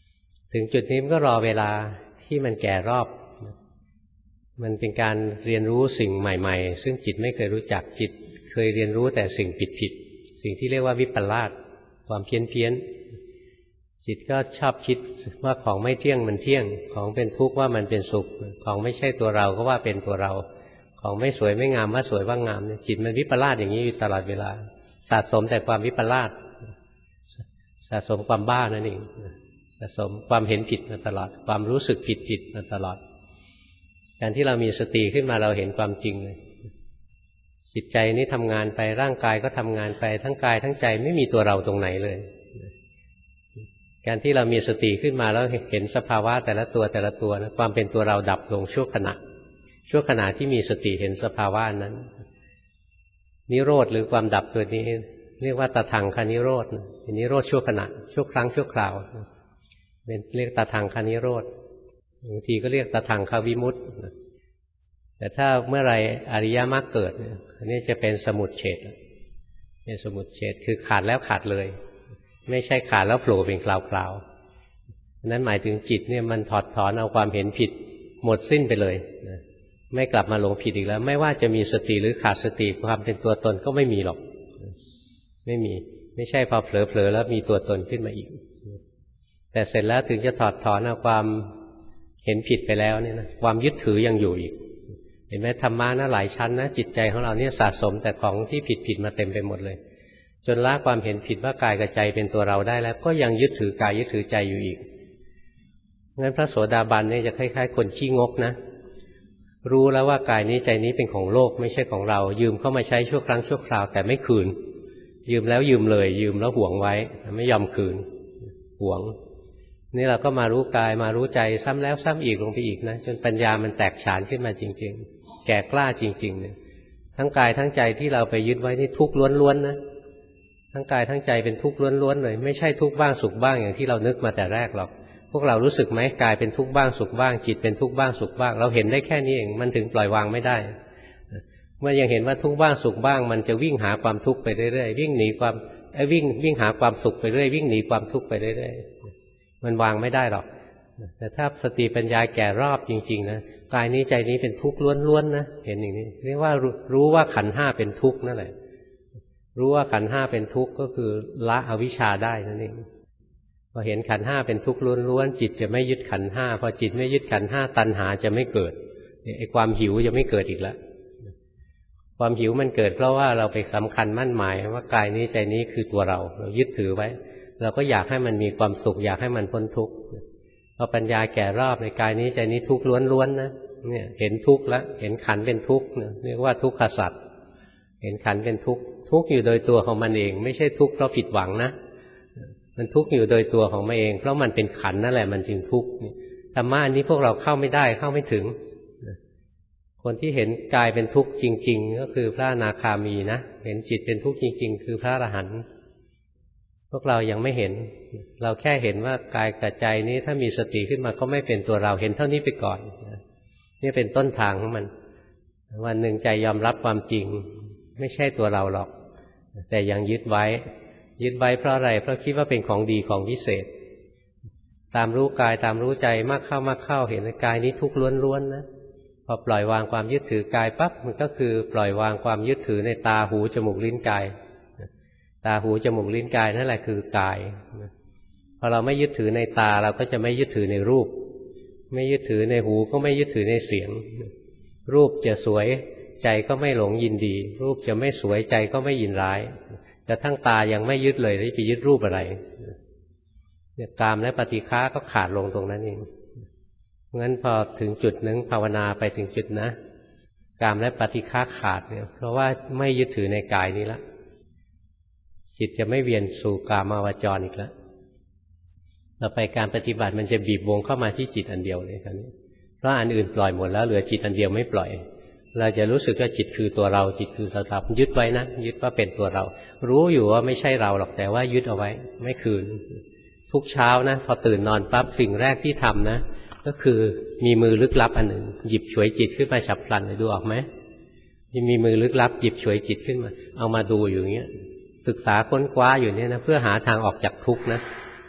ถึงจุดนี้มันก็รอเวลาที่มันแก่รอบมันเป็นการเรียนรู้สิ่งใหม่ๆซึ่งจิตไม่เคยรู้จักจิตเคยเรียนรู้แต่สิ่งผิดๆสิ่งที่เรียกว่าวิปลาสความเพี้ยนเพี้ยนจิตก็ชอบคิดว่าของไม่เที่ยงมันเที่ยงของเป็นทุกข์ว่ามันเป็นสุขของไม่ใช่ตัวเราก็ว่าเป็นตัวเราของไม่สวยไม่งามว่าสวยว่างามจิตมันวิปลาสอย่างนี้อยู่ตลอดเวลาสะสมแต่ความวิปลาสสะสมความบ้านั่นเองสะสมความเห็นผิดมาตลอดความรู้สึกผิดผิดมาตลอดการที่เรามีสติขึ้นมาเราเห็นความจริงเลยจิตใจนี้ทำงานไปร่างกายก็ทำงานไปทั้งกายทั้งใจไม่มีตัวเราตรงไหนเลยการที่เรามีสติขึ้นมาแล้วเห็นสภาวะแต่ละตัวแต่ละตัวนะความเป็นตัวเราดับลงชั่วขณะชั่วขณะที่มีสติเห็นสภาวะนั้นนิโรธหรือความดับตัวนี้เรียกว่าตทังคนิโรธเป็นนิโรธชั่วขณะชั่วครั้งชั่วคราวเป็นเรียกตทังคนิโรธบางทีก็เรียกตทังควิมุตติแต่ถ้าเมื่อไรอริยมรรคเกิดอันนี้จะเป็นสมุจเฉทเป็นสมุจเฉทคือขาดแล้วขาดเลยไม่ใช่ขาดแล้วโผล่เป็นคราวๆนั้นหมายถึงจิตเนี่ยมันถอดถอนเอาความเห็นผิดหมดสิ้นไปเลยไม่กลับมาหลงผิดอีกแล้วไม่ว่าจะมีสติหรือขาดสติความเป็นตัวตนก็ไม่มีหรอกไม่มีไม่ใช่พอเผลอๆแล้วมีตัวตนขึ้นมาอีกแต่เสร็จแล้วถึงจะถอดถอนเอาความเห็นผิดไปแล้วเนี่ยนะความยึดถือยังอยู่อีกเห็นไหมธรรมะนะหลายชั้นนะจิตใจของเราเนี่ยสะสมแต่ของที่ผิดๆมาเต็มไปหมดเลยจนละความเห็นผิดว่ากายกับใจเป็นตัวเราได้แล้วก็ยังยึดถือกายยึดถือใจอยู่อีกงั้นพระโสดาบันเนี่ยจะคล้ายๆคนขี้งกนะรู้แล้วว่ากายนี้ใจนี้เป็นของโลกไม่ใช่ของเรายืมเข้ามาใช้ชั่วครั้งชั่วคราวแต่ไม่คืนยืมแล้วยืมเลยยืมแล้วหวงไว้ไม่ยอมคืนหวงนี่เราก็มารู้กายมารู้ใจซ้ำแล้วซ้ำอีกลงไปอีกนะจนปัญญามันแตกฉานขึ้นมาจริงๆแก่กล้าจริงๆเนี่ยทั้งกายทั้งใจที่เราไปยึดไว้นี่ทุกข์ล้วนๆนะทั้งกายทั้งใจเป็นทุกข์ล้วนๆเลยไม่ใช่ทุกข์บ้างสุขบ้างอย่างที่เรานึกมาแต่แรกหรอกพวกเรารู้สึกไหมกายเป็นทุกข์บ้างสุขบ้างจิตเป็นทุกข์บ้างสุขบ้างเราเห็นได้แค่นี้เองมันถึงปล่อยวางไม่ได้เมื่อยังเห็นว่าทุกข์บ้างสุขบ้างมันจะวิ่งหาความทุกข์ไปเรื่อยๆวิ่งหนีความไอ้วิ่งวิ่งหาความสุขไปเรื่อยวิ่งหนีความทุกข์ไปเรื่อยๆมันวางไม่ได้หรอกแต่ถ้าสติปัญญาแก่รอบจริงๆนะกายนี้ใจนี้เป็นทุกข์ล้วนๆนะเห็นอย่างนี้เรียกว่ารู้ว่าขันธ์ห้าเป็นทุกข์นั่นแหละรู้ว่าขันธ์ห้าเป็นทุกข์ก็คือละอวิชชาได้นั่นเองพอเห็นขันธ์ห้าเป็นทุกข์ล้วนๆจิตจะไม่ยึดขันธ์ห้าพอจิตไม่ยึดขันธ์ห้าตัณหาจะไม่เกิดไอ้ความหิวจะไม่เกิดอีกแล้วความหิวมันเกิดเพราะว่าเราไปสำคัญมั่นหมายว่ากายนี้ใจนี้คือตัวเราเรายึดถือไว้เราก็อยากให้มันมีความสุขอยากให้มันพ้นทุกข์พอปัญญาแก่รอบในกายนี้ใจนี้ทุกข์ล้วนๆนะเนี่ยเห็นทุกข์แล้วเห็นขันธ์เป็นทุกข์เรียกว่าทุกขสัจเห็นขันธ์เป็นทุกข์ทุกข์อยู่โดยตัวของมันเองไม่ใช่ทุกข์เพราะผิดหวังนะมันทุกข์อยู่โดยตัวของมันเองเพราะมันเป็นขันธ์นั่นแหละมันจึงทุกข์ธรรมะอันนี้พวกเราเข้าไม่ได้เข้าไม่ถึงคนที่เห็นกายเป็นทุกข์จริงๆก็คือพระอนาคามีนะเห็นจิตเป็นทุกข์จริงๆคือพระอรหันต์พวกเรายังไม่เห็นเราแค่เห็นว่ากายกับใจนี้ถ้ามีสติขึ้นมาก็ไม่เป็นตัวเราเห็นเท่านี้ไปก่อนนี่เป็นต้นทางของมันวันหนึ่งใจยอมรับความจริงไม่ใช่ตัวเราหรอกแต่ยังยึดไว้ยึดไว้เพราะอะไรเพราะคิดว่าเป็นของดีของวิเศษตามรู้กายตามรู้ใจมากเข้ามากเข้าเห็นกายนี้ทุกข์ล้วนๆนะพอปล่อยวางความยึดถือกายปั๊บมันก็คือปล่อยวางความยึดถือในตาหูจมูกลิ้นกายตาหูจมูกลิ้นกายนั่นแหละคือกายพอเราไม่ยึดถือในตาเราก็จะไม่ยึดถือในรูปไม่ยึดถือในหูก็ไม่ยึดถือในเสียงรูปจะสวยใจก็ไม่หลงยินดีรูปจะไม่สวยใจก็ไม่ยินร้ายแต่ทั้งตายังไม่ยึดเลยแล้วไปยึดรูปอะไรเนี่ยกามและปฏิฆาก็ขาดลงตรงนั้นเองงั้นพอถึงจุดนึงภาวนาไปถึงจุดนะกามและปฏิฆาขาดเนี่ยเพราะว่าไม่ยึดถือในกายนี้ละจิตจะไม่เวียนสู่กามาวจรอีกแล้วต่อไปการปฏิบัติมันจะบีบวงเข้ามาที่จิตอันเดียวเลยคราวนี้เพราะอันอื่นปล่อยหมดแล้วเหลือจิตอันเดียวไม่ปล่อยเราจะรู้สึกว่าจิตคือตัวเราจิตคือเราทับยึดไว้นะยึดว่าเป็นตัวเรารู้อยู่ว่าไม่ใช่เราหรอกแต่ว่ายึดเอาไว้ไม่คืนทุกเช้านะพอตื่นนอนปั๊บสิ่งแรกที่ทำนะก็คือมีมือลึกลับอันหนึ่งหยิบฉวยจิตขึ้นมาฉับพลันเลยดูออกไหมมีมือลึกลับหยิบฉวยจิตขึ้นมาเอามาดูอยู่อย่างเงี้ยศึกษาค้นคว้าอยู่เนี่ยนะเพื่อหาทางออกจากทุกข์นะ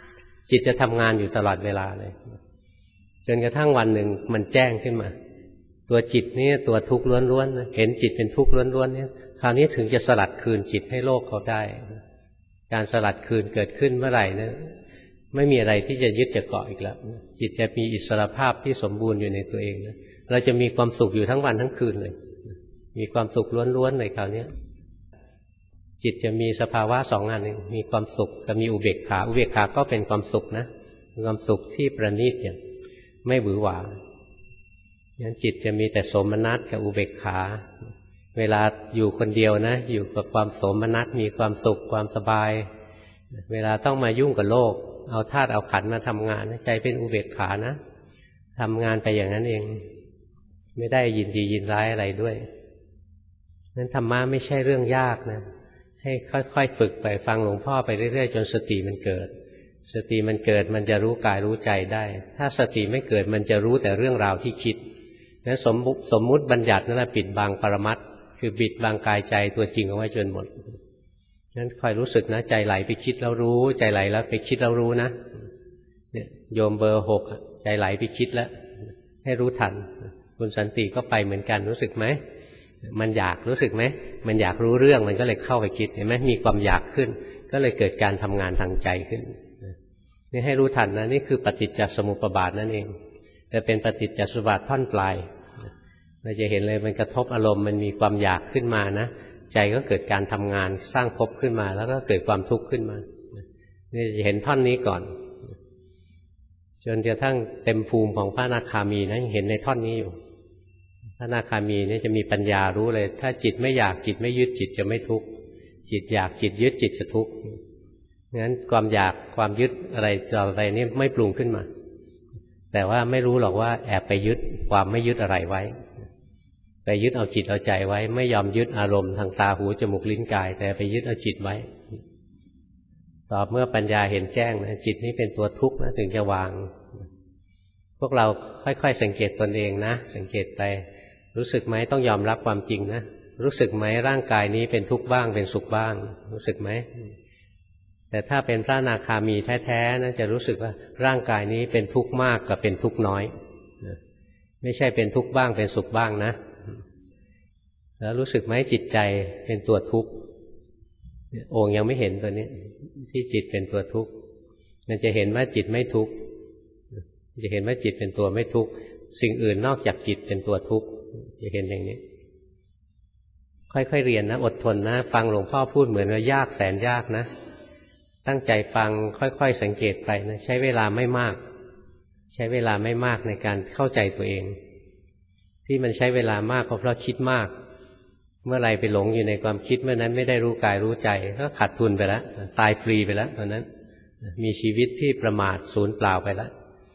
จิตจะทำงานอยู่ตลอดเวลาเลยจนกระทั่งวันหนึ่งมันแจ้งขึ้นมาตัวจิตนี่ตัวทุกข์ล้วนๆเห็นจิตเป็นทุกข์ล้วนๆเนี่ยคราวนี้ถึงจะสลัดคืนจิตให้โลกเขาได้การสลัดคืนเกิดขึ้นเมื่อไหร่นะไม่มีอะไรที่จะยึดจะเกาะอีกแล้วจิตจะมีอิสรภาพที่สมบูรณ์อยู่ในตัวเองนะเราจะมีความสุขอยู่ทั้งวันทั้งคืนเลยมีความสุขล้วนๆเลยคราวนี้จิตจะมีสภาวะสองอันหนึ่งมีความสุขกับมีอุเบกขาอุเบกขาก็เป็นความสุขนะความสุขที่ประณีตอย่างไม่หวือหวางั้นจิตจะมีแต่โสมนัสกับอุเบกขาเวลาอยู่คนเดียวนะอยู่กับความโสมนัสมีความสุขความสบายเวลาต้องมายุ่งกับโลกเอาธาตุเอาขันธ์มาทำงานใจเป็นอุเบกขานะทำงานไปอย่างนั้นเองไม่ได้ยินดียินร้ายอะไรด้วยนั้นธรรมะไม่ใช่เรื่องยากนะให้ค่อยๆฝึกไปฟังหลวงพ่อไปเรื่อยๆจนสติมันเกิดสติมันเกิดมันจะรู้กายรู้ใจได้ถ้าสติไม่เกิดมันจะรู้แต่เรื่องราวที่คิดนั้นสมมุติสมมุติบัญญัตินั่นแหละปิดบังปรมัตถ์คือบิดบังกายใจตัวจริงเอาไว้จนหมดนั้นคอยรู้สึกนะใจไหลไปคิดแล้วรู้ใจไหลแล้วไปคิดแล้วรู้นะเนี่ยโยมเบอร์หกใจไหลไปคิดแล้วให้รู้ทันคุณสันติก็ไปเหมือนกันรู้สึกไหมมันอยากรู้สึกไหมมันอยากรู้เรื่องมันก็เลยเข้าไปคิดเห็นไหมมีความอยากขึ้นก็เลยเกิดการทำงานทางใจขึ้นนี่ให้รู้ทันนะนี่คือปฏิจจสมุปบาทนั่นเองแต่เป็นปฏิจจสมุปบาทท่อนปลายเราจะเห็นเลยมันกระทบอารมณ์มันมีความอยากขึ้นมานะใจก็เกิดการทำงานสร้างภพขึ้นมาแล้วก็เกิดความทุกข์ขึ้นมานี่จะเห็นท่อนนี้ก่อนจนกระทั่งเต็มภูมิของพระอนาคามีนะเห็นในท่อนนี้อยู่พระอนาคามีนี่จะมีปัญญารู้เลยถ้าจิตไม่อยากจิตไม่ยึดจิตจะไม่ทุกข์จิตอยากจิตยึดจิตจะทุกข์งั้นความอยากความยึดอะไรต่ออะไรนี่ไม่ปรุงขึ้นมาแต่ว่าไม่รู้หรอกว่าแอบไปยึดความไม่ยึดอะไรไว้ไปยึดเอาจิตเอาใจไว้ไม่ยอมยึดอารมณ์ทางตาหูจมูกลิ้นกายแต่ไปยึดเอาจิตไว้ต่อเมื่อปัญญาเห็นแจ้งนะจิตนี้เป็นตัวทุกข์นะถึงจะวางพวกเราค่อยๆสังเกตตนเองนะสังเกตไปรู้สึกไหมต้องยอมรับความจริงนะรู้สึกไหมร่างกายนี้เป็นทุกข์บ้างเป็นสุขบ้างรู้สึกไหมแต่ถ้าเป็นพระอนาคามีแท้ๆนะจะรู้สึกว่าร่างกายนี้เป็นทุกข์มากกับเป็นทุกข์น้อยไม่ใช่เป็นทุกข์บ้างเป็นสุขบ้างนะแล้วรู้สึกไหมจิตใจเป็นตัวทุกข์โอ่งยังไม่เห็นตัวนี้ที่จิตเป็นตัวทุกข์มันจะเห็นว่าจิตไม่ทุกข์จะเห็นว่าจิตเป็นตัวไม่ทุกข์สิ่งอื่นนอกจากจิตเป็นตัวทุกข์จะเห็นอย่างนี้ค่อยๆเรียนนะอดทนนะฟังหลวงพ่อพูดเหมือนว่ายากแสนยากนะตั้งใจฟังค่อยๆสังเกตไปนะใช้เวลาไม่มากใช้เวลาไม่มากในการเข้าใจตัวเองที่มันใช้เวลามากก็เพราะคิดมากเมื่อไรไปหลงอยู่ในความคิดเมื่อนั้นไม่ได้รู้กายรู้ใจก็ขาดทุนไปแล้วตายฟรีไปแล้วตอนนั้นมีชีวิตที่ประมาทสูญเปล่าไปแล้ว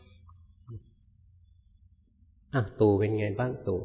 อ่ะตู่เป็นไงบ้างตู่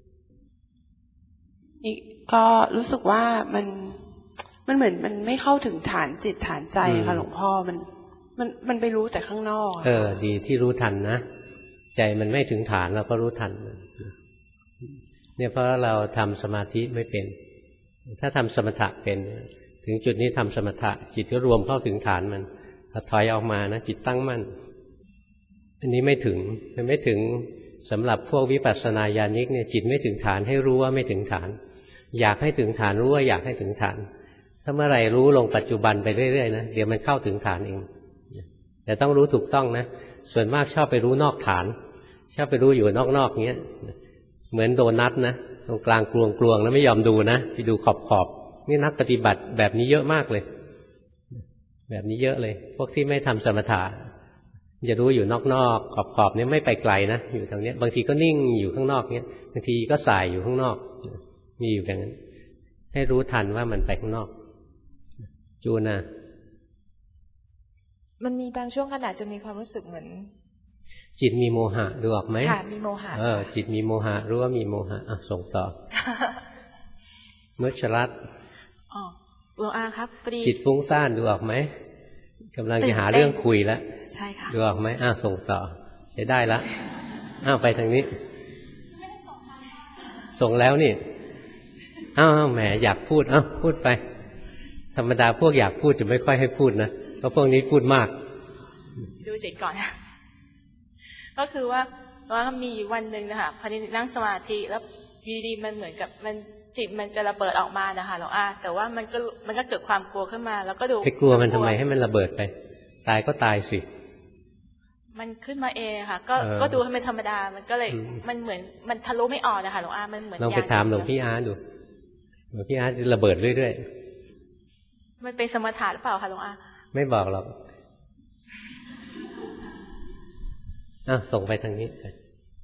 นี่ก็รู้สึกว่ามันมันเหมือนมันไม่เข้าถึงฐานจิตฐานใจค่ะหลวงพ่อมันมันมันไปรู้แต่ข้างนอกเออดีที่รู้ทันนะใจมันไม่ถึงฐานเราก็รู้ทันเนี่ยเพราะเราทำสมาธิไม่เป็นถ้าทำสมถะเป็นถึงจุดนี้ทำสมถะจิตก็รวมเข้าถึงฐานมันพอถอยออกมานะจิตตั้งมั่นอันนี้ไม่ถึงมันไม่ถึงสำหรับพวกวิปัสสนาญาณิกเนี่ยจิตไม่ถึงฐานให้รู้ว่าไม่ถึงฐานอยากให้ถึงฐานรู้ว่าอยากให้ถึงฐานถ้าเมื่อไหร่รู้ลงปัจจุบันไปเรื่อยๆนะเดี๋ยวมันเข้าถึงฐานเองแต่ต้องรู้ถูกต้องนะส่วนมากชอบไปรู้นอกฐานชอบไปรู้อยู่นอกๆเงี้ยเหมือนโดนัทนะตรงกลางกลวงๆแล้วไม่ยอมดูนะไปดูขอบๆนี่นักปฏิบัติแบบนี้เยอะมากเลยแบบนี้เยอะเลยพวกที่ไม่ทำสมถะจะรู้อยู่นอกๆขอบๆนี่ไม่ไปไกลนะอยู่ตรงนี้บางทีก็นิ่งอยู่ข้างนอกเงี้ยบางทีก็สายอยู่ข้างนอกมีอยู่อย่างนั้นให้รู้ทันว่ามันไปข้างนอกจูนนะมันมีบางช่วงขณะจะมีความรู้สึกเหมือนจิตมีโมหะดูออกไหมค่ะมีโมหะเออจิตมีโมหะรู้ว่ามีโมหะอ่ะส่งต่อ นุชรัตน์อ๋อหลวงอาครับพอดีจิตฟุ้งซ่านดูออกไหมกำลังจะหาเรื่องคุยแล้วใช่ค่ะดูออกไหมอ่ะส่งต่อใช้ได้ละอ้าวไปทางนี้ส่งแล้วนี่อ้าวแหมอยากพูดอ้าวพูดไปธรรมดาพวกอยากพูดจะไม่ค่อยให้พูดนะเพราะพวกนี้พูดมากดูจิตก่อน ก็คือว่าว่ามีวันหนึ่งนะคะพอดีนั่งสมาธิแล้ววีดีมันเหมือนกับมันจิตมันจะระเบิดออกมานะคะหลวงอาแต่ว่ามันก็มันก็เกิดความกลัวขึ้นมาแล้วก็ดูไปกลัวมันทำไมให้มันระเบิดไปตายก็ตายสิมันขึ้นมาเองค่ะก็ก็ดูให้มันธรรมดามันก็เลยมันเหมือนมันทะลุไม่ออกนะคะหลวงอามันเหมือนลองไปถามหลวงพี่อาร์ตดูหลวงพี่อาร์ตระเบิดเรื่อยๆมันเป็นสมถะหรือเปล่าคะหลวงอาไม่บอกหรอกอ่ะส่งไปทางนี้ไป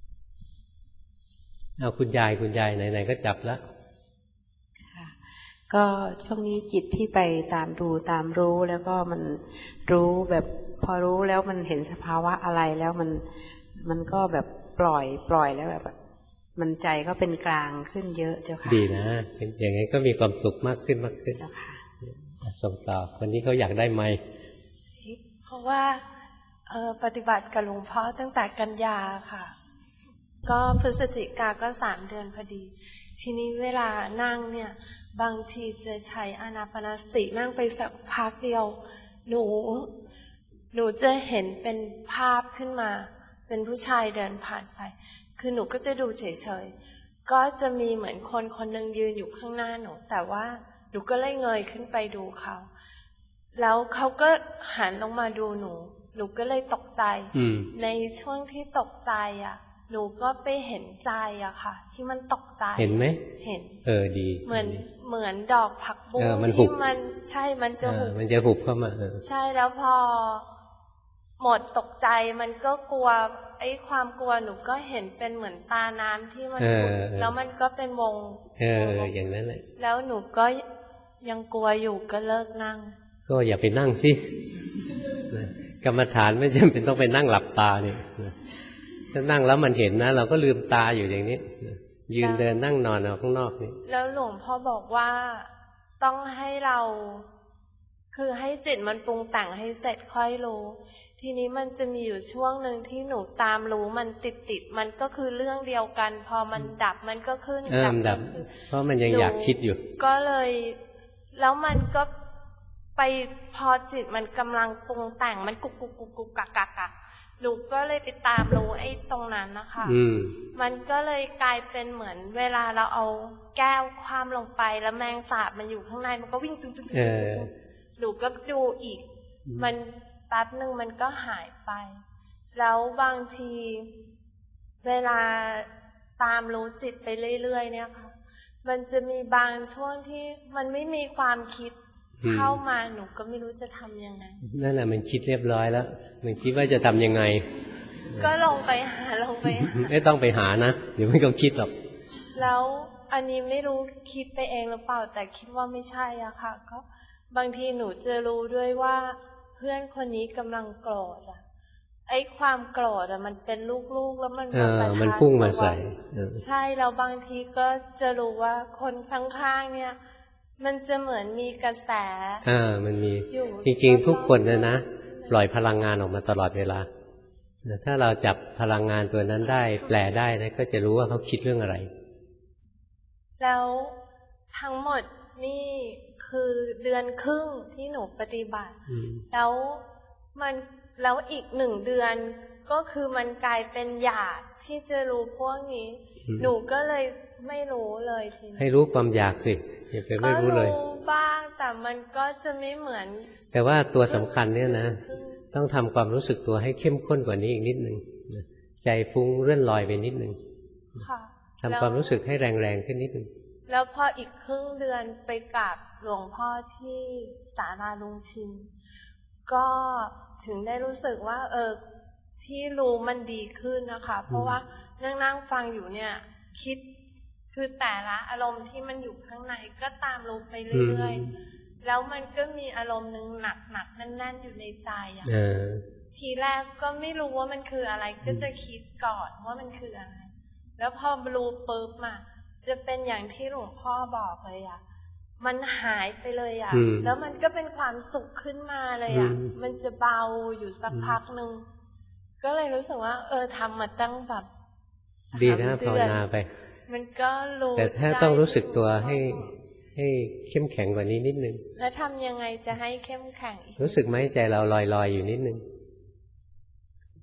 เอาคุณยายคุณยายไหนๆก็จับแล้วค่ะก็ช่วงนี้จิตที่ไปตามดูตามรู้แล้วก็มันรู้แบบพอรู้แล้วมันเห็นสภาวะอะไรแล้วมันมันก็แบบปล่อยปล่อยแล้วแบบมันใจก็เป็นกลางขึ้นเยอะเจ้าค่ะดีนะเป็นอย่างนี้ก็มีความสุขมากขึ้นมากขึ้นเจ้าค่ะส่งต่อคนนี้เขาอยากได้ไหมเพราะว่าเออปฏิบัติกับหลวงพ่อตั้งแต่กันยาค่ะก็พฤศจิกาก็สามเดือนพอดีทีนี้เวลานั่งเนี่ยบางทีจะใช้อานาปานสตินั่งไปสักพักเดียวหนูหนูจะเห็นเป็นภาพขึ้นมาเป็นผู้ชายเดินผ่านไปคือหนูก็จะดูเฉยๆก็จะมีเหมือนคนคนหนึ่งยืนอยู่ข้างหน้าหนูแต่ว่าหนูก็เลยเงยขึ้นไปดูเขาแล้วเขาก็หันลงมาดูหนูหนูก็เลยตกใจในช่วงที่ตกใจอ่ะหนูก็ไปเห็นใจอะค่ะที่มันตกใจเห็นไหมเห็นเออดีเหมือนเหมือนดอกผักบุ้งที่มันใช่มันจะหุบมันจะหุบเข้ามาใช่แล้วพอหมดตกใจมันก็กลัวไอ้ความกลัวหนูก็เห็นเป็นเหมือนตาน้ำที่มันหุบแล้วมันก็เป็นวงเอออย่างนั้นแหละแล้วหนูก็ยังกลัวอยู่ก็เลิกนั่งก็อย่าไปนั่งสิกรรมฐานไม่จำเป็นต้องไปนั่งหลับตาเนี่ยถ้านั่งแล้วมันเห็นนะเราก็ลืมตาอยู่อย่างนี้ยืนเดินนั่งนอนเอาข้างนอกนี่แล้วหลวงพ่อบอกว่าต้องให้เราคือให้จิตมันปรุงแต่งให้เสร็จค่อยรู้ทีนี้มันจะมีอยู่ช่วงหนึ่งที่หนูตามรู้มันติดติดมันก็คือเรื่องเดียวกันพอมันดับมันก็ขึ้นดับดับเพราะมันยังอยากคิดอยู่ก็เลยแล้วมันก็ไปพอจิตมันกำลังปรุงแต่งมันกุกกุกกุกกุกกักกักกักหนูก็เลยไปตามรู้ไอ้ตรงนั้นนะคะมันก็เลยกลายเป็นเหมือนเวลาเราเอาแก้วคว่ำลงไปแล้วแมงสาบมันอยู่ข้างในมันก็วิ่งตึ๊งตึ๊งตึ๊งตึ๊งหนูก็ดูอีกมันแป๊บหนึ่งมันก็หายไปแล้วบางทีเวลาตามรู้จิตไปเรื่อยๆเนี่ยค่ะมันจะมีบางช่วงที่มันไม่มีความคิดเข้ามาหนูก็ไม่รู้จะทำยังไงนั่นแหละมันคิดเรียบร้อยแล้วมันคิดว่าจะทำยังไงก็ลงไปหาลงไปหาไม่ต้องไปหานะเดี๋ยวไม่ต้องคิดหรอกแล้วอันนี้ไม่รู้คิดไปเองหรือเปล่าแต่คิดว่าไม่ใช่อะค่ะก็บางทีหนูจะรู้ด้วยว่าเพื่อนคนนี้กำลังโกรธอะไอ้ความโกรธอะมันเป็นลูกๆแล้วมันมันพุ่งมาใส่ใช่แล้วบางทีก็จะรู้ว่าคนข้างๆเนี่ยมันจะเหมือนมีกระแสอ่ามันมีจริงๆทุกคนนะนะปล่อยพลังงานออกมาตลอดเวลาถ้าเราจับพลังงานตัวนั้นได้แปลได้นะก็จะรู้ว่าเขาคิดเรื่องอะไรแล้วทั้งหมดนี่คือเดือนครึ่งที่หนูปฏิบัติแล้วมันแล้วอีกหนึ่งเดือนก็คือมันกลายเป็นหยาดที่จะรู้พวกนี้หนูก็เลยไม่รู้เลยทีนี้ให้รู้ความอยากสิอย่าไปไม่รู้เลยก็รู้บ้างแต่มันก็จะไม่เหมือนแต่ว่าตัวสำคัญเนี่ยนะต้องทำความรู้สึกตัวให้เข้มข้นกว่านี้อีกนิดนึงใจฟุ้งเรื่อนลอยไปนิดนึงทำความรู้สึกให้แรงๆขึ้นนิดนึงแล้วพออีกครึ่งเดือนไปกราบหลวงพ่อที่ศาลาลุงชินก็ถึงได้รู้สึกว่าเออที่รู้มันดีขึ้นนะคะเพราะว่านั่งนั่งฟังอยู่เนี่ยคิดคือแต่ละอารมณ์ที่มันอยู่ข้างในก็ตามรู้ไปเรื่อยๆแล้วมันก็มีอารมณ์หนึ่งหนักหนักแน่นๆอยู่ในใจอ่ะทีแรกก็ไม่รู้ว่ามันคืออะไรก็จะคิดก่อนว่ามันคืออะไรแล้วพอรู้ปุ๊บมาจะเป็นอย่างที่หลวงพ่อบอกเลยอ่ะมันหายไปเลยอ่ะแล้วมันก็เป็นความสุขขึ้นมาเลยอ่ะมันจะเบาอยู่สักพักนึงก็เลยรู้สึกว่าเออทำมาตั้งแบบดีนะภาวนาไปมันก็รู้แต่ถ้าต้องรู้สึกตัวให้ให้เข้มแข็งกว่านี้นิดนึงแล้วทำยังไงจะให้เข้มแข็งอีกรู้สึกไหมใจเราลอยๆอยู่นิดนึง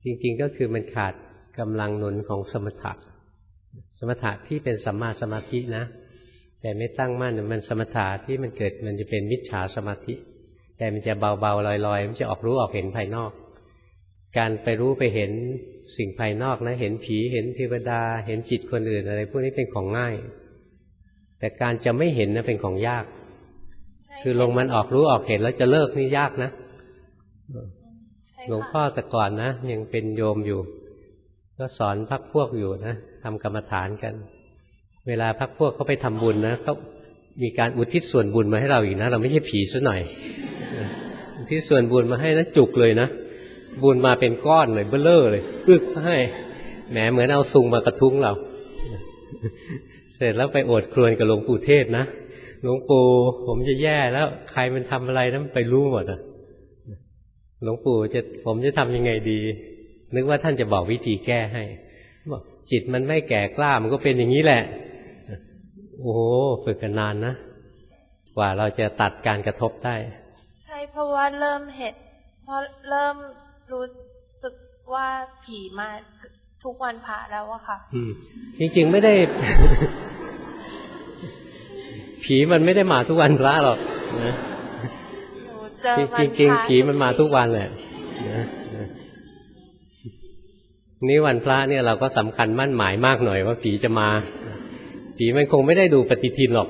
จริงๆก็คือมันขาดกำลังหนุนของสมถะสมถะที่เป็นสัมมาสมาธินะแต่ไม่ตั้งมั่นมันสมถะที่มันเกิดมันจะเป็นมิจฉาสมาธิแต่มันจะเบาๆลอยๆมันจะออกรู้ออกเห็นภายนอกการไปรู้ไปเห็นสิ่งภายนอกนะเห็นผีเห็นเทวดาเห็นจิตคนอื่นอะไรพวกนี้เป็นของง่ายแต่การจะไม่เห็นนะเป็นของยากคือลงมันออกรู้ออกเห็นแล้วจะเลิกนี่ยากนะหลวงพ่อแต่ก่อนนะยังเป็นโยมอยู่ก็สอนพรรคพวกอยู่นะทำกรรมฐานกันเวลาพรรคพวกเขาไปทำบุญนะเขามีการอุทิศส่วนบุญมาให้เราอีกนะเราไม่ใช่ผีซะหน่อยอุทิศส่วนบุญมาให้นะจุกเลยนะบุญมาเป็นก้อนเลยเบ้อเร่อเลยปึ๊กให้แหมเหมือนเอาซุงมากระทุ้งเราเสร็จแล้วไปโอดครวญกับหลวงปู่เทศนะหลวงปู่ผมจะแย่แล้วใครมันทำอะไรนั้นไปรู้หมดอ่ะหลวงปู่จะผมจะทำยังไงดีนึกว่าท่านจะบอกวิธีแก้ให้บอกจิตมันไม่แก่กล้ามันก็เป็นอย่างนี้แหละโอ้โหฝึกกันนานนะกว่าเราจะตัดการกระทบได้ใช่เพราะว่าเริ่มเห็นเพราะเริ่มรู้สึกว่าผีมาทุกวันพระแล้วอะค่ะอืมจริงๆไม่ได้ ผีมันไม่ได้มาทุกวันพระหรอกนะจริงๆผีมันมาทุกวันแหละนะนี่วันพระเนี่ยเราก็สำคัญมั่นหมายมากหน่อยว่าผีจะมาผีมันคงไม่ได้ดูปฏิทินหรอก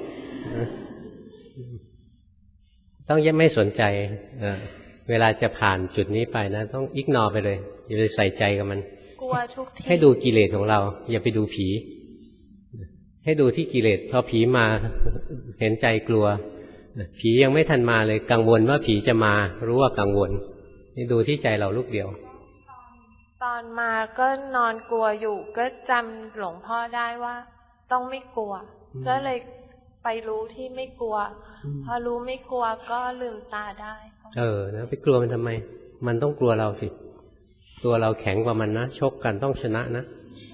ต้องยังไม่สนใจเวลาจะผ่านจุดนี้ไปนะต้องอิกนอร์ไปเลยอย่าไปใส่ใจกับมันกลัวทุกทีให้ดูกิเลสของเราอย่าไปดูผีให้ดูที่กิเลสพอผีมาเห็นใจกลัวผียังไม่ทันมาเลยกังวลว่าผีจะมารู้ว่ากังวลนี่ดูที่ใจเราลูกเดียวตอนมาก็นอนกลัวอยู่ก็จำหลวงพ่อได้ว่าต้องไม่กลัวก็เลยไปรู้ที่ไม่กลัวพอรู้ไม่กลัวก็ลืมตาได้เออนะไปกลัวมันทำไมมันต้องกลัวเราสิตัวเราแข็งกว่ามันนะชกกันต้องชนะนะ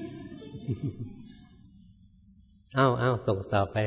อ้าวอ้าวส่งต่อไป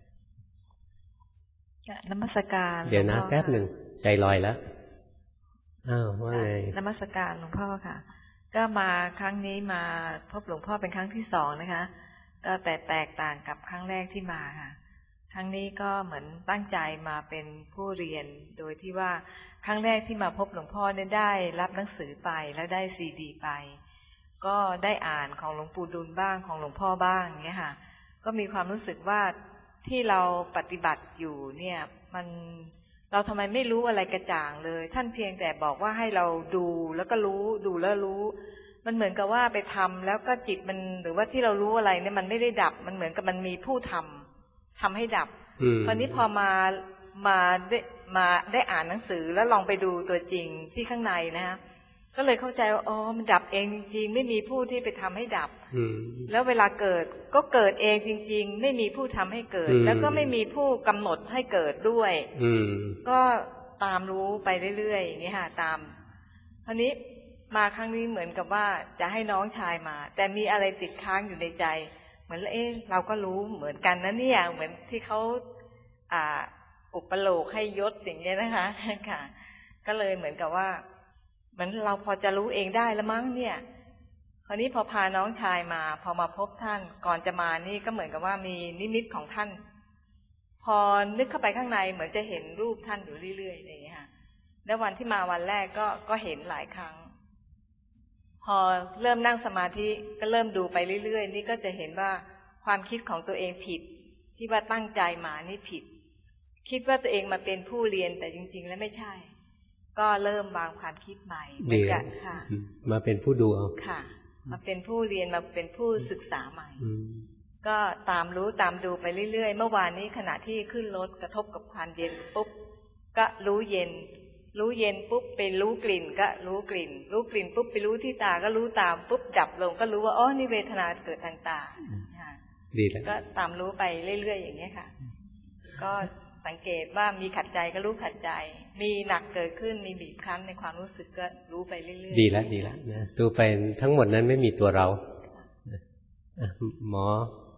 นมัสการเดี๋ยวนะแป๊บหนึ่งใจลอยแล้วอ้าวว่าไงนมัสการหลวงพ่อค่ะก็มาครั้งนี้มาพบหลวงพ่อเป็นครั้งที่สองนะคะก็แต่แตกต่างกับครั้งแรกที่มาค่ะครั้งนี้ก็เหมือนตั้งใจมาเป็นผู้เรียนโดยที่ว่าครั้งแรกที่มาพบหลวงพ่อเนี่ยได้รับหนังสือไปแล้วได้ซีดีไปก็ได้อ่านของหลวงปู่ดุลบ้างของหลวงพ่อบ้างเงี้ยค่ะก็มีความรู้สึกว่าที่เราปฏิบัติอยู่เนี่ยมันเราทำไมไม่รู้อะไรกระจ่างเลยท่านเพียงแต่บอกว่าให้เราดูแล้วก็รู้ดูแล้วรู้มันเหมือนกับว่าไปทำแล้วก็จิตมันหรือว่าที่เรารู้อะไรเนี่ยมันไม่ได้ดับมันเหมือนกับมันมีผู้ทำทำให้ดับคราวนี้พอมามาได้มาได้อ่านหนังสือแล้วลองไปดูตัวจริงที่ข้างในนะฮะก็เลยเข้าใจว่าอ๋อมันดับเองจริงๆไม่มีผู้ที่ไปทำให้ดับแล้วเวลาเกิดก็เกิดเองจริงๆไม่มีผู้ทำให้เกิดแล้วก็ไม่มีผู้กำหนดให้เกิดด้วยก็ตามรู้ไปเรื่อยๆอย่างนี้ค่ะตามคราวนี้มาครั้งนี้เหมือนกับว่าจะให้น้องชายมาแต่มีอะไรติดค้างอยู่ในใจเหมือนเอ๊ะเราก็รู้เหมือนกันนะเนี่ยเหมือนที่เขาอ่าอุปโลกให้ยศอย่างเงี้ยนะคะค่ะก็เลยเหมือนกับว่าเหมือนเราพอจะรู้เองได้แล้วมั้งเนี่ยคราวนี้พอพาน้องชายมาพอมาพบท่านก่อนจะมานี่ก็เหมือนกับว่ามีนิมิตของท่านพอนึกเข้าไปข้างในเหมือนจะเห็นรูปท่านอยู่เรื่อยๆอย่างเงี้ยค่ะแล้ววันที่มาวันแรกก็ก็เห็นหลายครั้งพอเริ่มนั่งสมาธิก็เริ่มดูไปเรื่อยๆนี่ก็จะเห็นว่าความคิดของตัวเองผิดที่ว่าตั้งใจมานี่ผิดคิดว่าตัวเองมาเป็นผู้เรียนแต่จริงๆแล้วไม่ใช่ก็เริ่มวางความคิดใหม่เหมือนกันค่ะมาเป็นผู้ดูเอาค่ะมาเป็นผู้เรียนมาเป็นผู้ศึกษาใหม่ก็ตามรู้ตามดูไปเรื่อยๆเมื่อวานนี้ขณะที่ขึ้นรถกระทบกับความเย็นปุ๊บก็รู้เย็นรู้เย็นปุ๊บไปรู้กลิ่นก็รู้กลิ่นรู้กลิ่นปุ๊บไปรู้ที่ตาก็รู้ตามปุ๊บดับลงก็รู้ว่าอ๋อนี่เวทนาเกิดทางตาดีแล้วก็ตามรู้ไปเรื่อยๆอย่างนี้ค่ะก็สังเกตว่ามีขัดใจก็รู้ขัดใจมีหนักเกิดขึ้นมีบีบคั้นในความรู้สึกก็รู้ไปเรื่อยๆดีแล้วดีแล้วนะดูไปทั้งหมดนั้นไม่มีตัวเราหมอ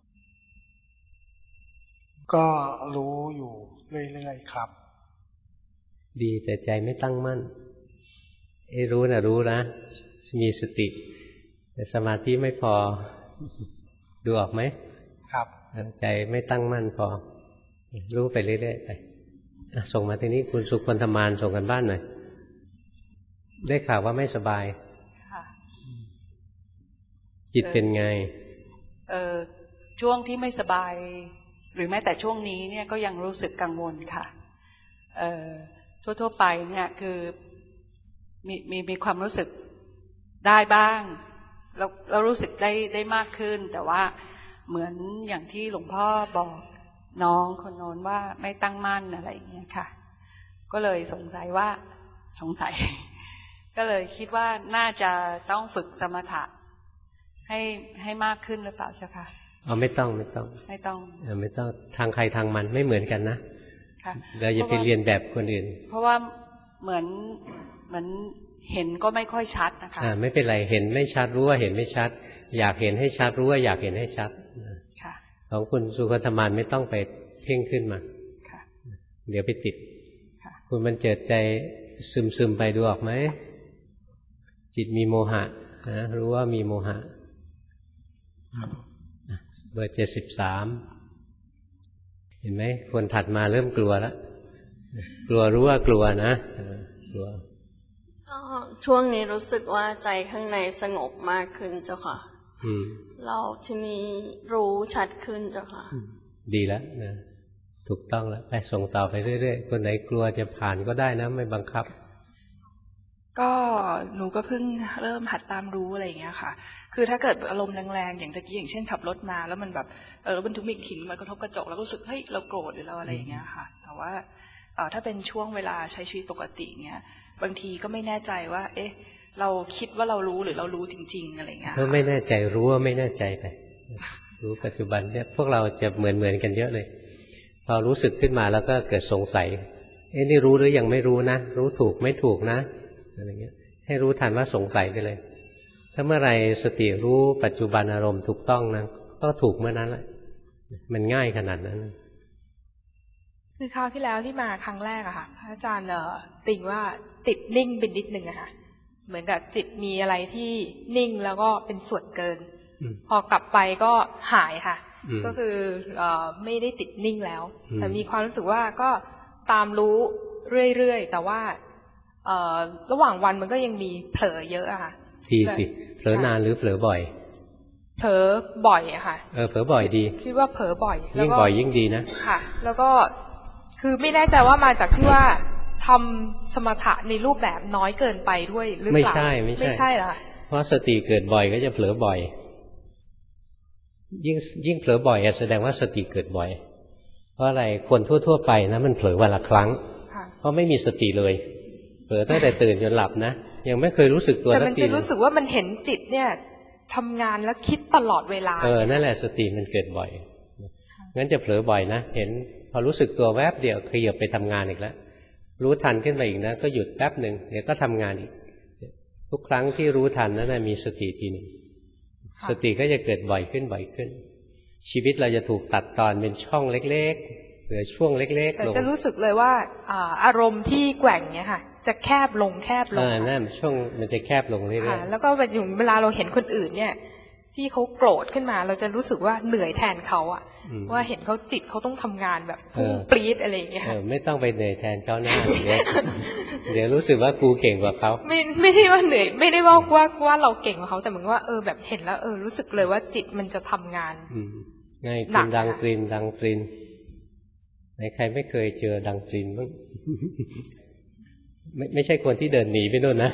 ก็รู้อยู่เรื่อยๆครับดีแต่ใจไม่ตั้งมั่นไอ้รู้นะรู้นะมีสติแต่สมาธิไม่พอดูออกไหมครับใจไม่ตั้งมั่นพอรู้ไปเรื่อยๆไปส่งมาทีนี้คุณสุคนธมานส่งกันบ้านหน่อยได้ข่าวว่าไม่สบายจิตเป็นไงเออช่วงที่ไม่สบายหรือแม้แต่ช่วงนี้เนี่ยก็ยังรู้สึกกังวลค่ะเออทั่วๆไปเนี่ยคือมีมีมีความรู้สึกได้บ้างเราเรารู้สึกได้ได้มากขึ้นแต่ว่าเหมือนอย่างที่หลวงพ่อบอกน้องคนโน้นว่าไม่ตั้งมั่นอะไรอย่างเงี้ยค่ะก็เลยสงสัยว่าสงสัย ก็เลยคิดว่าน่าจะต้องฝึกสมถะให้ให้มากขึ้นหรือเปล่าเจ้าค่ะอ๋อไม่ต้องไม่ต้องไม่ต้องเออไม่ต้องทางใครทางมันไม่เหมือนกันนะค่ะเราอย่าไปเรียนแบบคนอื่นเพราะว่าเหมือนเหมือนเห็นก็ไม่ค่อยชัดนะคะอ่าไม่เป็นไรเห็นไม่ชัดรู้ว่าเห็นไม่ชัดอยากเห็นให้ชัดรู้ว่าอยากเห็นให้ชัดค่ะของคุณสุขธรรมานไม่ต้องไปเพ่งขึ้นมาค่ะเดี๋ยวไปติดค่ะคุณมันเจิดใจซึมซึมไปดูออกไหมจิตมีโมหะนะรู้ว่ามีโมหะเบอร์เจ็ดสิบสามเห็นไหมคนถัดมาเริ่มกลัวแล้วกลัวรู้ว่ากลัวนะกลัวช่วงนี้รู้สึกว่าใจข้างในสงบมากขึ้นเจ้าค่ะเราทีนี้รู้ชัดขึ้นเจ้าค่ะดีแล้วนะถูกต้องแล้วไปส่งต่อไปเรื่อยๆคนไหนกลัวจะผ่านก็ได้นะไม่บังคับก็หนูก็เพิ่งเริ่มหัดตามรู้อะไรอย่างเงี้ยค่ะคือถ้าเกิดอารมณ์แรงๆอย่างตะกี้อย่างเช่นขับรถมาแล้วมันแบบเออรถบรรทุกมีหินมันกระทบกระจกแล้วก็รู้สึกเฮ้ยเราโกรธหรือเราอะไรอย่างเงี้ยค่ะแต่ว่าถ้าเป็นช่วงเวลาใช้ชีวิตปกติเงี้ยบางทีก็ไม่แน่ใจว่าเอ๊ะเราคิดว่าเรารู้หรือเรารู้จริงๆอะไรเงี้ยถ้าไม่แน่ใจรู้ว่าไม่แน่ใจไปรู้ปัจจุบันเนี่ยพวกเราจะเหมือนเหมือนกันเยอะเลยพอรู้สึกขึ้นมาแล้วก็เกิดสงสัยเอ๊ะนี่รู้หรือยังไม่รู้นะรู้ถูกไม่ถูกนะอะไรเงี้ยให้รู้ทันว่าสงสัยไปเลยถ้าเมื่อไรสติรู้ปัจจุบันอารมณ์ถูกต้องนะก็ถูกเมื่อนั้นแหละมันง่ายขนาดนั้นคือคราวที่แล้วที่มาครั้งแรกอะค่ะพระอาจารย์ติ่งว่าติดนิ่งเป็นนิดนึงอะค่ะเหมือนกับจิตมีอะไรที่นิ่งแล้วก็เป็นส่วนเกินพอกลับไปก็หายค่ะก็คือไม่ได้ติดนิ่งแล้วแต่มีความรู้สึกว่าก็ตามรู้เรื่อยๆแต่ว่าระหว่างวันมันก็ยังมีเผลอเยอะอะค่ะทีสิเผลอนานหรือเผลอบ่อยเผลอบ่อยอะค่ะเออเผลอบ่อยดีคิดว่าเผลอบ่อยยิ่งบ่อยยิ่งดีนะค่ะแล้วก็คือไม่แน่ใจว่ามาจากที่ว่าทำสมถะในรูปแบบน้อยเกินไปด้วยหรือเปล่าไม่ใช่ไม่ใช่ไม่ใช่หรอเพราะสติเกิดบ่อยก็จะเผลอบ่อยยิ่งยิ่งเผลอบ่อยแสดงว่าสติเกิดบ่อยเพราะอะไรคนทั่วๆไปนะมันเผลอวันละครั้งเพราะไม่มีสติเลยเผลอตั้งแต่ตื่นจนหลับนะยังไม่เคยรู้สึกตัวแต่มันจะรู้สึกว่ามันเห็นจิตเนี่ยทำงานแล้วคิดตลอดเวลาเออนั่นแหละสติมันเกิดบ่อยงั้นจะเผลอบ่อยนะเห็นพอรู้สึกตัวแวบเดียวขยับไปทำงานอีกแล้วรู้ทันขึ้นมาอีกนะก็หยุดแป๊บหนึ่งเดี๋ยวก็ทำงานอีกทุกครั้งที่รู้ทันนั้นมีสติทีหนึ่งสติก็จะเกิดบ่อยขึ้นบ่อยขึ้นชีวิตเราจะถูกตัดตอนเป็นช่องเล็กๆเหลือช่วงเล็กๆลงจะรู้สึกเลยว่าอารมณ์ที่แกว่งเนี่ยค่ะจะแคบลงแคบลงอ่านั่นช่วงมันจะแคบลงเรื่อยๆแล้วก็เวลาเราเห็นคนอื่นเนี่ยที่เขาโกรธขึ้นมาเราจะรู้สึกว่าเหนื่อยแทนเขาอะว่าเห็นเขาจิตเขาต้องทำงานแบบพุ่งปรี๊ดอะไรอย่างเงี้ยไม่ต้องไปเหนื่อยแทนเขาหน้าเดี๋ยวเดี๋ยวรู้สึกว่ากูเก่งกว่าเขาไม่ไม่ได้ว่าเหนื่อยไม่ได้ว่าว่าว่าเราเก่งกว่าเขาแต่เหมือนว่าเออแบบเห็นแล้วเออรู้สึกเลยว่าจิตมันจะทำงานง่ายกินดังปรินดังปรินไหนใครไม่เคยเจอดังปรินบ้างไม่ไม่ใช่คนที่เดินหนีไปโน่นนะ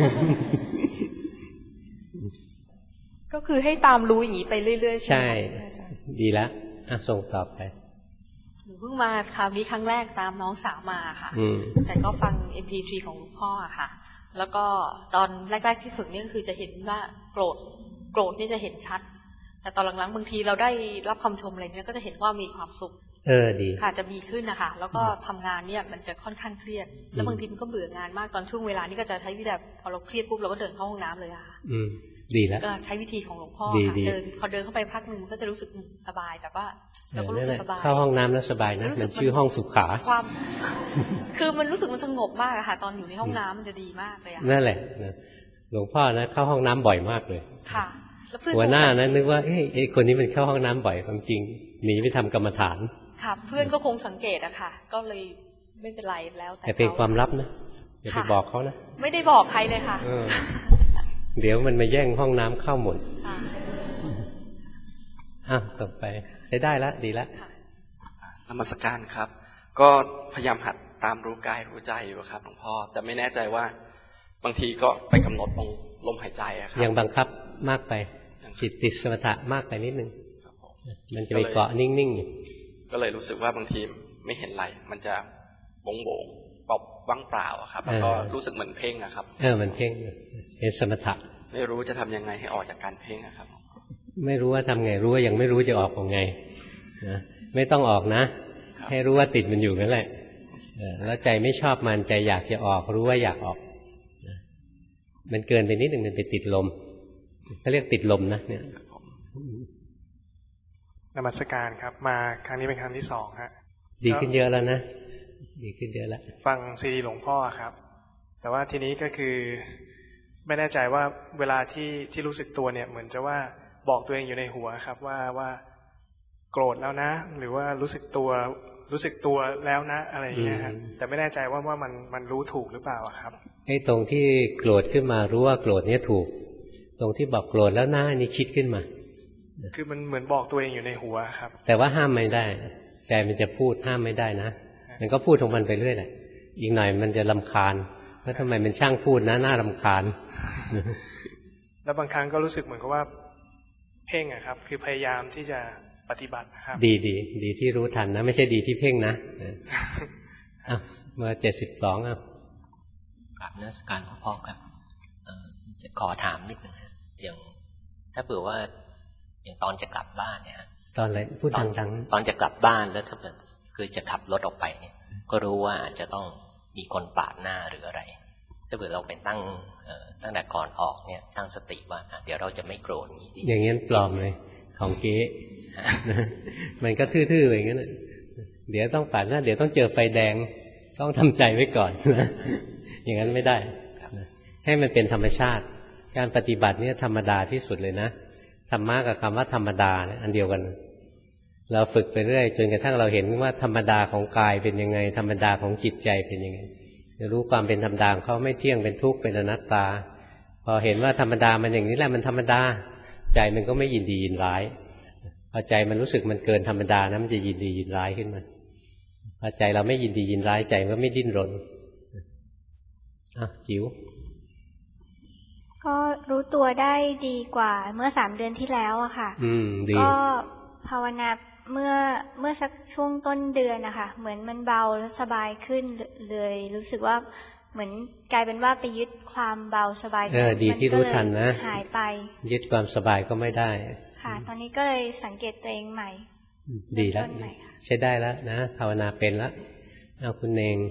ก็คือให้ตามรู้อย่างนี้ไปเรื่อยๆใช่ไหมใช่ดีแล้วอ่ะส่งตอบไปหนูเพิ่งมาคราวนี้ครั้งแรกตามน้องสาวมาค่ะแต่ก็ฟัง เอ็ม พี ทรี ของหลวงพ่อค่ะแล้วก็ตอนแรกๆที่ฝึกนี่ก็คือจะเห็นว่าโกรธโกรธนี่จะเห็นชัดแต่ตอนหลังๆบางทีเราได้รับคำชมอะไรเนี่ยก็จะเห็นว่ามีความสุขเออดีค่ะจะมีขึ้นนะคะแล้วก็ทำงานเนี่ยมันจะค่อนข้างเครียดแล้วบางทีมันก็เบื่องานมากตอนช่วงเวลานี้ก็จะใช้วิธีแบบพอเราเครียดปุ๊บเราก็เดินเข้าห้องน้ำเลยค่ะอืมดีแล้วก็ใช้วิธีของหลวงพ่อค่ะเดินพอเดินเข้าไปพักหนึ่งมันก็จะรู้สึกสบายแบบว่าเราก็รู้สึกสบายเข้าห้องน้ำแล้วสบายนะมันชื่อห้องสุขาความคือมันรู้สึกมันสงบมากอะค่ะตอนอยู่ในห้องน้ำมันจะดีมากเลยอะนั่นแหละหลวงพ่อนะเข้าห้องน้ำบ่อยมากเลยค่ะแล้วเพื่อนหัวหน้านะนึกว่าเอ้ยไอ้คนนี้มันเข้าห้องน้ำบ่อยความจริงหนีไปทำกรรมฐานค่ะเพื่อนก็คงสังเกตอะค่ะก็เลยไม่เป็นไรแล้วแต่แต่เป็นความลับนะอย่าไปบอกเขานะไม่ได้บอกใครเลยค่ะเดี๋ยวมันมาแย่งห้องน้ำเข้าหมดอ่ะต่อไปใช้ได้แล้วดีแล้วนมัสการครับก็พยายามหัดตามรู้กายรู้ใจอยู่ครับหลวงพ่อแต่ไม่แน่ใจว่าบางทีก็ไปกำหนดตรงลมหายใจอะครับยังบังคับมากไปจิตติดสมถะมากไปนิดนึงมันจะไปเกาะนิ่งๆก็เลยรู้สึกว่าบางทีไม่เห็นอะไรมันจะบงบงเปล่าว่างเปล่าครับแล้วก็รู้สึกเหมือนเพ่งอะครับเออมันเพ่งเป็นสมถะไม่รู้จะทำยังไงให้ออกจากการเพ่งอะครับไม่รู้ว่าทำไงรู้ว่ายังไม่รู้จะออกยังไงนะไม่ต้องออกนะให้รู้ว่าติดมันอยู่นั่นแหละแล้วใจไม่ชอบมันใจอยากจะออกรู้ว่าอยากออกมันเกินไปนิดหนึ่งมันไปติดลมเขาเรียกติดลมนะเนี่ยนมัสการครับมาครั้งนี้เป็นครั้งที่สองฮะดีขึ้นเยอะแล้วนะดีขึ้นเยอะแล้วฟังซีดีหลวงพ่อครับแต่ว่าทีนี้ก็คือไม่แน่ใจว่าเวลาที่ที่รู้สึกตัวเนี่ยเหมือนจะว่าบอกตัวเองอยู่ในหัวครับว่าว่าโกรธแล้วนะหรือว่ารู้สึกตัวรู้สึกตัวแล้วนะอะไรอย่างเงี้ยครับแต่ไม่แน่ใจว่าว่ามันมันรู้ถูกหรือเปล่าครับไอ้ตรงที่โกรธขึ้นมารู้ว่าโกรธเนี่ยถูกตรงที่บอกโกรธแล้วนะนี่คิดขึ้นมาคือมันเหมือนบอกตัวเองอยู่ในหัวครับแต่ว่าห้ามไม่ได้ใจมันจะพูดห้ามไม่ได้นะมันก็พูดของมันไปเรื่อยแหละอีกหน่อยมันจะรำคาญแล้วทำไมมันช่างพูดนะน่ารำคาญแล้วบางครั้งก็รู้สึกเหมือนกับว่าเพ่งอะครับคือพยายามที่จะปฏิบัติครับดีดีดีที่รู้ทันนะไม่ใช่ดีที่เพ่งนะอ่ะเมื่อเจ็ดสิบสองอ่ะกราบนมัสการหลวงพ่อครับจะขอถามนิดนึงอย่างถ้าเผื่อว่าอย่างตอนจะกลับบ้านเนี่ยตอนอะไรพูดดังๆตอนจะกลับบ้านแล้วถ้าเกิดคือจะขับรถออกไปเนี่ยก็รู้ว่าจะต้องมีคนปาดหน้าหรืออะไรถ้าเผื่อเราไปตั้งตั้งแต่ก่อนออกเนี่ยตั้งสติว่าเดี๋ยวเราจะไม่โกรธอย่างนี้ปลอมเลยของเก๊มันก็ทื่อๆอย่างนั้นเดี๋ยวต้องปาดหน้าเดี๋ยวต้องเจอไฟแดงต้องทำใจไว้ก่อนนะอย่างนั้นไม่ได้ให้มันเป็นธรรมชาติการปฏิบัติเนี่ยธรรมดาที่สุดเลยนะธรรมะกับคำว่าธรรมดาเนี่ยอันเดียวกันเราฝึกไปเรื่อยจนกระทั่งเราเห็นว่าธรรมดาของกายเป็นยังไงธรรมดาของจิตใจเป็นยังไงจะรู้ความเป็นธรรมดาเขาไม่เที่ยงเป็นทุกข์เป็นอนัตตาพอเห็นว่าธรรมดามันอย่างนี้แหละมันธรรมดาใจมันก็ไม่ยินดียินร้ายพอใจมันรู้สึกมันเกินธรรมดานะมันจะยินดียินร้ายขึ้นมาพอใจเราไม่ยินดียินร้ายใจมันก็ไม่ดิ้นรนอ่ะจิ๋วก็รู้ตัวได้ดีกว่าเมื่อสามเดือนที่แล้วอะค่ะอืมดีก็ภาวนาเมื่อเมื่อสักช่วงต้นเดือนนะคะเหมือนมันเบาและสบายขึ้นเลยรู้สึกว่าเหมือนกลายเป็นว่าไปยึดความเบาสบายเออดีที่รู้ทันนะหายไปยึดความสบายก็ไม่ได้ค่ะตอนนี้ก็เลยสังเกตตัวเองใหม่ดีแล้วใช้ได้แล้วนะภาวนาเป็นแล้วเอาคุณเอง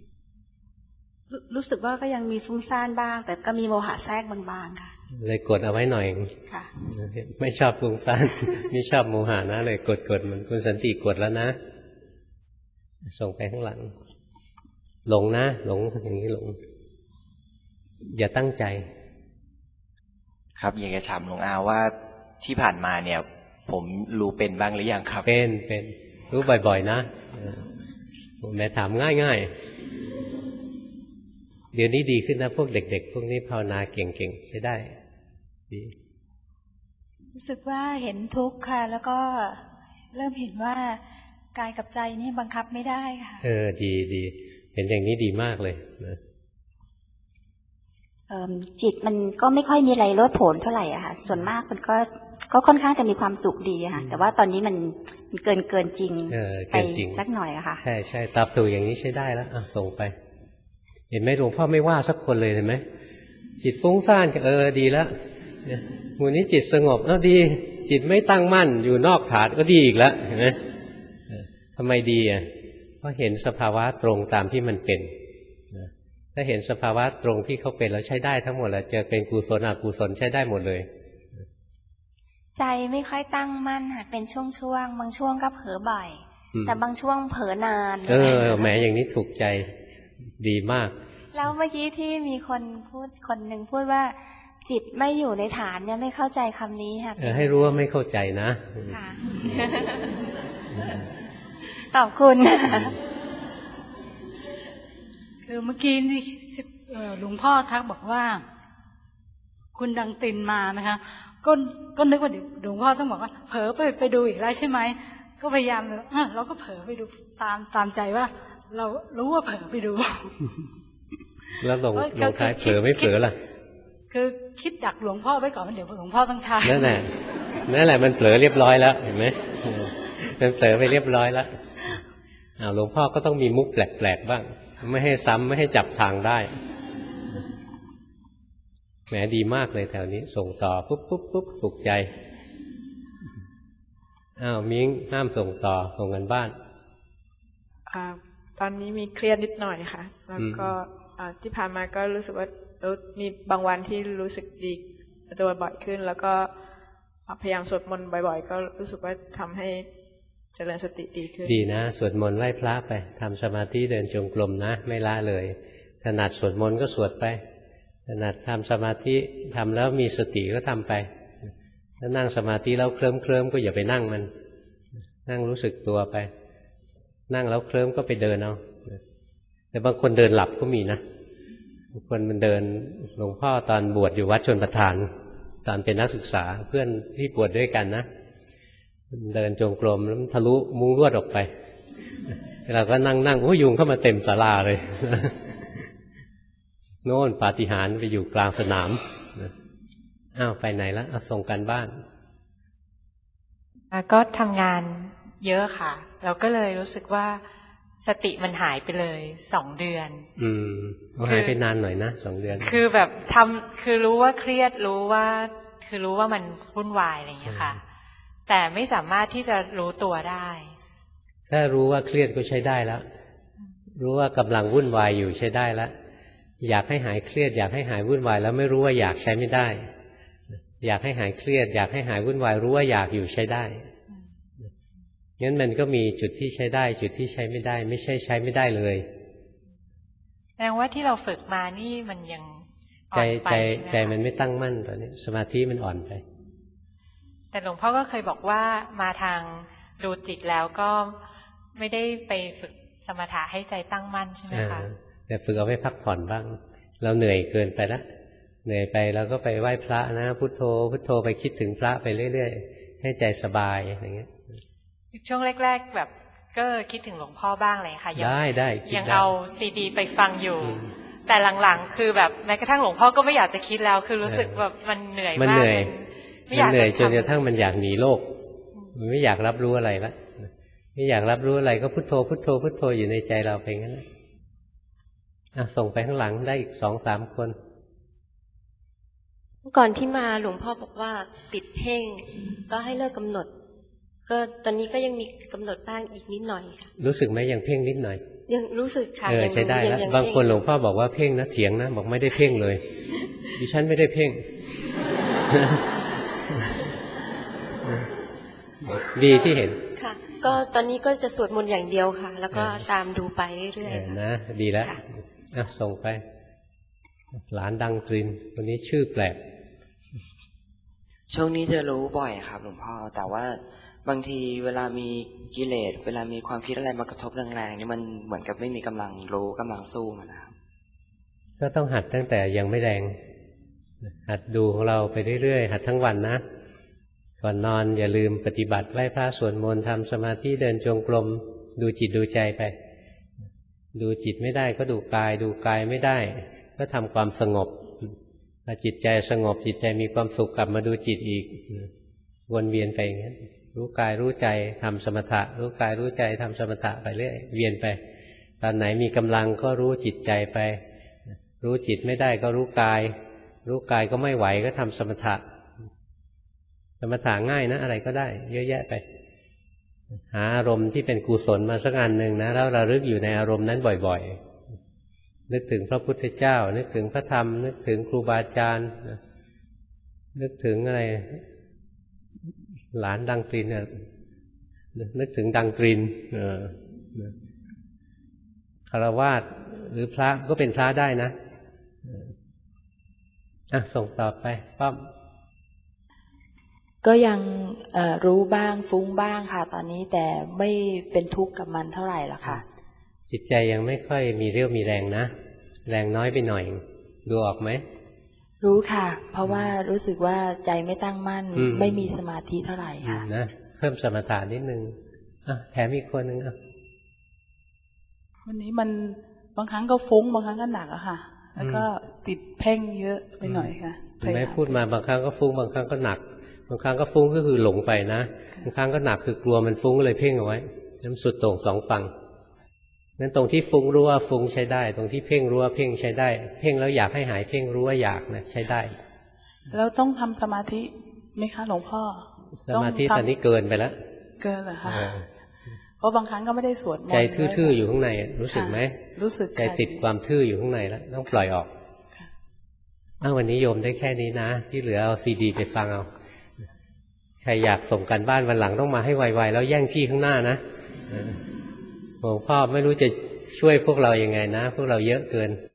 รู้สึกว่าก็ยังมีฟุ้งซ่านบ้างแต่ก็มีโมหะแทรกบางๆค่ะเลยกดเอาไว้หน่อยค่ะไม่ชอบฟุ้งซ่านไม่ชอบโมหะนะเลยกดกดมันคุณสันติกดแล้วนะส่งไปข้างหลังหลงนะหลงอย่างนี้หลงอย่าตั้งใจครับอยากจะถามหลวงอาว่าที่ผ่านมาเนี่ยผมรู้เป็นบ้างหรือยังครับเป็นเป็นรู้บ่อยๆนะผมแม่ถามง่ายๆเดี๋ยวนี้ดีขึ้นนะพวกเด็กๆพวกนี้ภาวนาเก่งๆใช้ได้ดีรู้สึกว่าเห็นทุกข์ค่ะแล้วก็เริ่มเห็นว่ากายกับใจนี่บังคับไม่ได้ค่ะเออดีดีเห็นอย่างนี้ดีมากเลยนะจิตมันก็ไม่ค่อยมีอะไรโลดโผนเท่าไหร่อะค่ะส่วนมากมันก็ก็ค่อนข้างจะมีความสุขดีค่ะแต่ว่าตอนนี้มันมันเกินเกินจริงไปสักหน่อยอะค่ะใช่ใช่ตามตัวอย่างนี้ใช้ได้แล้วอ่ะส่งไปเห็นไหมหลวงพ่อไม่ว่าสักคนเลยเห็นไหมจิตฟุ้งซ่านเออดีแล้วหมู่นี้จิตสงบเออดีจิตไม่ตั้งมั่นอยู่นอกฐานก็ดีอีกแล้วเห็นไหมทำไมดีอ่ะเพราะเห็นสภาวะตรงตามที่มันเป็นถ้าเห็นสภาวะตรงที่เขาเป็นแล้วใช้ได้ทั้งหมดแล้วจะเป็นกุศลอกุศลใช้ได้หมดเลยใจไม่ค่อยตั้งมั่นค่ะเป็นช่วงๆบางช่วงก็เผลอบ่อยแต่บางช่วงเผลอนานเออแหมอย่างนี้ถูกใจดีมากแล้วเมื่อกี้ที่มีคนพูดคนหนึ่งพูดว่าจิตไม่อยู่ในฐานเนี่ยไม่เข้าใจคำนี้ค่ะเออให้รู้ว่าไม่เข้าใจนะค่ะขอบคุณคือเมื่อกี้นี่หลวงพ่อทักบอกว่าคุณดังตินมานะคะก็ก็นึกว่าหลวงพ่อต้องบอกว่าเผลอไปไปดูอีกแล้วใช่ไหมก็พยายามเลยเราก็เผลอไปดูตามตามใจว่าเรารู้ว่าเผลอไปดูแล้วลงลงท้ายเผลอไม่เผลอล่ะคือคิดดักหลวงพ่อไว้ก่อนมันเดี๋ยวหลวงพ่อต้องทายนั่นแหละนั่นแหละมันเผลอเรียบร้อยแล้วเห็นไหมมันเผลอไปเรียบร้อยแล้วอ้าวหลวงพ่อก็ต้องมีมุกแปลกๆบ้างไม่ให้ซ้ำไม่ให้จับทางได้แหมดีมากเลยแถวนี้ส่งต่อปุ๊บปุ๊บปุ๊บถูกใจอ้าวมิ้งห้ามส่งต่อส่งกันบ้านอ่าตอนนี้มีเครียดนิดหน่อยค่ะแล้วก็ที่ผ่านมาก็รู้สึกว่ามีบางวันที่รู้สึกดีตัวบ่อยขึ้นแล้วก็พยายามสวดมนต์บ่อยๆก็รู้สึกว่าทำให้เจริญสติดีขึ้นดีนะสวดมนต์ไหว้พระไปทำสมาธิเดินจงกรมนะไม่ละเลยถนัดสวดมนต์ก็สวดไปถนัดทำสมาธิทำแล้วมีสติก็ทำไปถ้านั่งสมาธิแล้วเคลิ้มเคลิ้มก็อย่าไปนั่งมันนั่งรู้สึกตัวไปนั่งแล้วเคลิ้มก็ไปเดินเอาแต่บางคนเดินหลับก็มีนะบางคนมันเดินหลวงพ่อตอนบวชอยู่วัดชลประทานตอนเป็นนักศึกษาเพื่อนที่บวชด้วยกันนะเดินจงกรมแล้วทะลุมุ้งลวดออกไปเราก็นั่งนั่งโอ้ยุงเข้ามาเต็มศาลาเลยโน่นปาฏิหาริย์ไปอยู่กลางสนามอ้าวไปไหนแล้วเอาส่งกันบ้านก็ทำงานเยอะค่ะเราก็เลยรู้สึกว่าสติมันหายไปเลยสองเดือนอืมหายไปนานหน่อยนะสองเดือนคือแบบทำคือรู้ว่าเครียดรู้ว่าคือรู้ว่ามันวุ่นวายอะไรอย่างเงี้ยค่ะแต่ไม่สามารถที่จะรู้ตัวได้ถ้ารู้ว่าเครียดก็ใช้ได้แล้วรู้ว่ากำลังวุ่นวายอยู่ใช้ได้แล้วอยากให้หายเครียดอยากให้หายวุ่นวายแล้วไม่รู้ว่าอยากใช้ไม่ได้อยากให้หายเครียดอยากให้หายวุ่นวายรู้ว่าอยากอยู่ใช้ได้งั้นมันก็มีจุดที่ใช้ได้จุดที่ใช้ไม่ได้ไม่ใช่ใช้ไม่ได้เลยแสดงว่าที่เราฝึกมานี่มันยังใจใจใจมันไม่ตั้งมั่นตอนนี้สมาธิมันอ่อนไปแต่หลวงพ่อก็เคยบอกว่ามาทางดูจิตแล้วก็ไม่ได้ไปฝึกสมถะให้ใจตั้งมั่นใช่ไหมคะแต่ฝึกเอาไว้พักผ่อนบ้างเราเหนื่อยเกินไปละเหนื่อยไปเราก็ไปไหว้พระนะพุทโธพุทโธไปคิดถึงพระไปเรื่อยๆให้ใจสบายอย่างเงี้ยช่วงแรกๆแบบก็คิดถึงหลวงพ่อบ้างเลยค่ะได้ได้ยังเอาซีดีไปฟังอยู่แต่หลังๆคือแบบแม้กระทั่งหลวงพ่อก็ไม่อยากจะคิดแล้วคือรู้สึกแบบมันเหนื่อยมากมันเหนื่อยมันเหนื่อยจนกระทั่งมันอยากหนีโลกมันไม่อยากรับรู้อะไรละไม่อยากรับรู้อะไรก็พุทโธพุทโธพุทโธอยู่ในใจเราไปงั้นนะอ่ะส่งไปข้างหลังได้อีกสองสามคนก่อนที่มาหลวงพ่อบอกว่าติดเพ่งก็ให้เลิกกำหนดก็ตอนนี้ก็ยังมีกำหนดบ้างอีกนิดหน่อยค่ะรู้สึกไหมยังเพ่งนิดหน่อยยังรู้สึกค่ะเออใช้ได้แล้วบางคนหลวงพ่อบอกว่าเพ่งนะเถียงนะบอกไม่ได้เพ่งเลยดิฉันไม่ได้เพ่งดีที่เห็นค่ะก็ตอนนี้ก็จะสวดมนต์อย่างเดียวค่ะแล้วก็ตามดูไปเรื่อยๆนะดีแล้วอ่ะส่งไปหลานดังตรินวันนี้ชื่อแปลกช่วงนี้จะรู้บ่อยครับหลวงพ่อแต่ว่าบางทีเวลามีกิเลสเวลามีความคิดอะไรมากระทบแรงๆนี่มันเหมือนกับไม่มีกำลังรู้กำลังสู้มันนะครับก็ต้องหัดตั้งแต่ยังไม่แรงหัดดูของเราไปเรื่อยๆหัดทั้งวันนะก่อนนอนอย่าลืมปฏิบัติไหว้พระสวดมนต์ทำสมาธิเดินจงกรมดูจิตดูใจไปดูจิตไม่ได้ก็ดูกายดูกายไม่ได้ก็ทำความสงบพอจิตใจสงบจิตใจมีความสุขกลับมาดูจิตอีกวนเวียนไปอย่างนี้รู้กายรู้ใจทำสมถะรู้กายรู้ใจทำสมถะไปเรื่อยเวียนไปตอนไหนมีกำลังก็รู้จิตใจไปรู้จิตไม่ได้ก็รู้กายรู้กายก็ไม่ไหวก็ทำสมถะสมถะง่ายนะอะไรก็ได้เยอะแยะไปหาอารมณ์ที่เป็นกุศลมาสักอันหนึ่งนะแล้วระลึกอยู่ในอารมณ์นั้นบ่อยๆนึกถึงพระพุทธเจ้านึกถึงพระธรรมนึกถึงครูบาอาจารย์นึกถึงอะไรหลานดังตรินเนี่ยนึกถึงดังตรินฆราวาสหรือพระก็เป็นพระได้นะอ่ะส่งต่อไปป้อมก็ยังรู้บ้างฟุ้งบ้างค่ะตอนนี้แต่ไม่เป็นทุกข์กับมันเท่าไหร่ละค่ะจิตใจยังไม่ค่อยมีเรี่ยวมีแรงนะแรงน้อยไปหน่อยดูออกไหมรู้ค่ะเพราะว่ารู้สึกว่าใจไม่ตั้งมั่นไม่มีสมาธิเท่าไหร่ค่ะนะเพิ่มสมถะนิดนึงอ่ะแถมอีกคนนึงอ่ะวันนี้มันบางครั้งก็ฟุ้งบางครั้งก็หนักอะค่ะแล้วก็ติดเพ่งเยอะไปหน่อยค่ะไม่พูดมาบางครั้งก็ฟุ้งบางครั้งก็หนักบางครั้งก็ฟุ้งก็คือหลงไปนะบางครั้งก็หนักคือกลัวมันฟุ้งก็เลยเพ่งเอาไว้น้ำสุดโต่งสองฝั่งนั้นตรงที่ฟุ้งรู้ว่าฟุ้งใช้ได้ตรงที่เพ่งรู้ว่าเพ่งใช้ได้เพ่งแล้วอยากให้หายเพ่งรู้ว่าอยากนะใช้ได้แล้วต้องทำสมาธิไหมคะหลวงพ่อสมาธิตอนนี้เกินไปแล้วเกินเหรอคะเพราะบางครั้งก็ไม่ได้สวดมนต์ใจทื่อๆอยู่ข้างในรู้สึกไหมรู้สึกใจติดความทื่ออยู่ข้างในแล้วต้องปล่อยออกอ้าววันนี้โยมได้แค่นี้นะที่เหลือเอาซีดีไปฟังเอาใครอยากส่งกันบ้านวันหลังต้องมาให้ไวๆแล้วแย่งที่ข้างหน้านะหลวงพ่อไม่รู้จะช่วยพวกเรายังไงนะพวกเราเยอะเกิน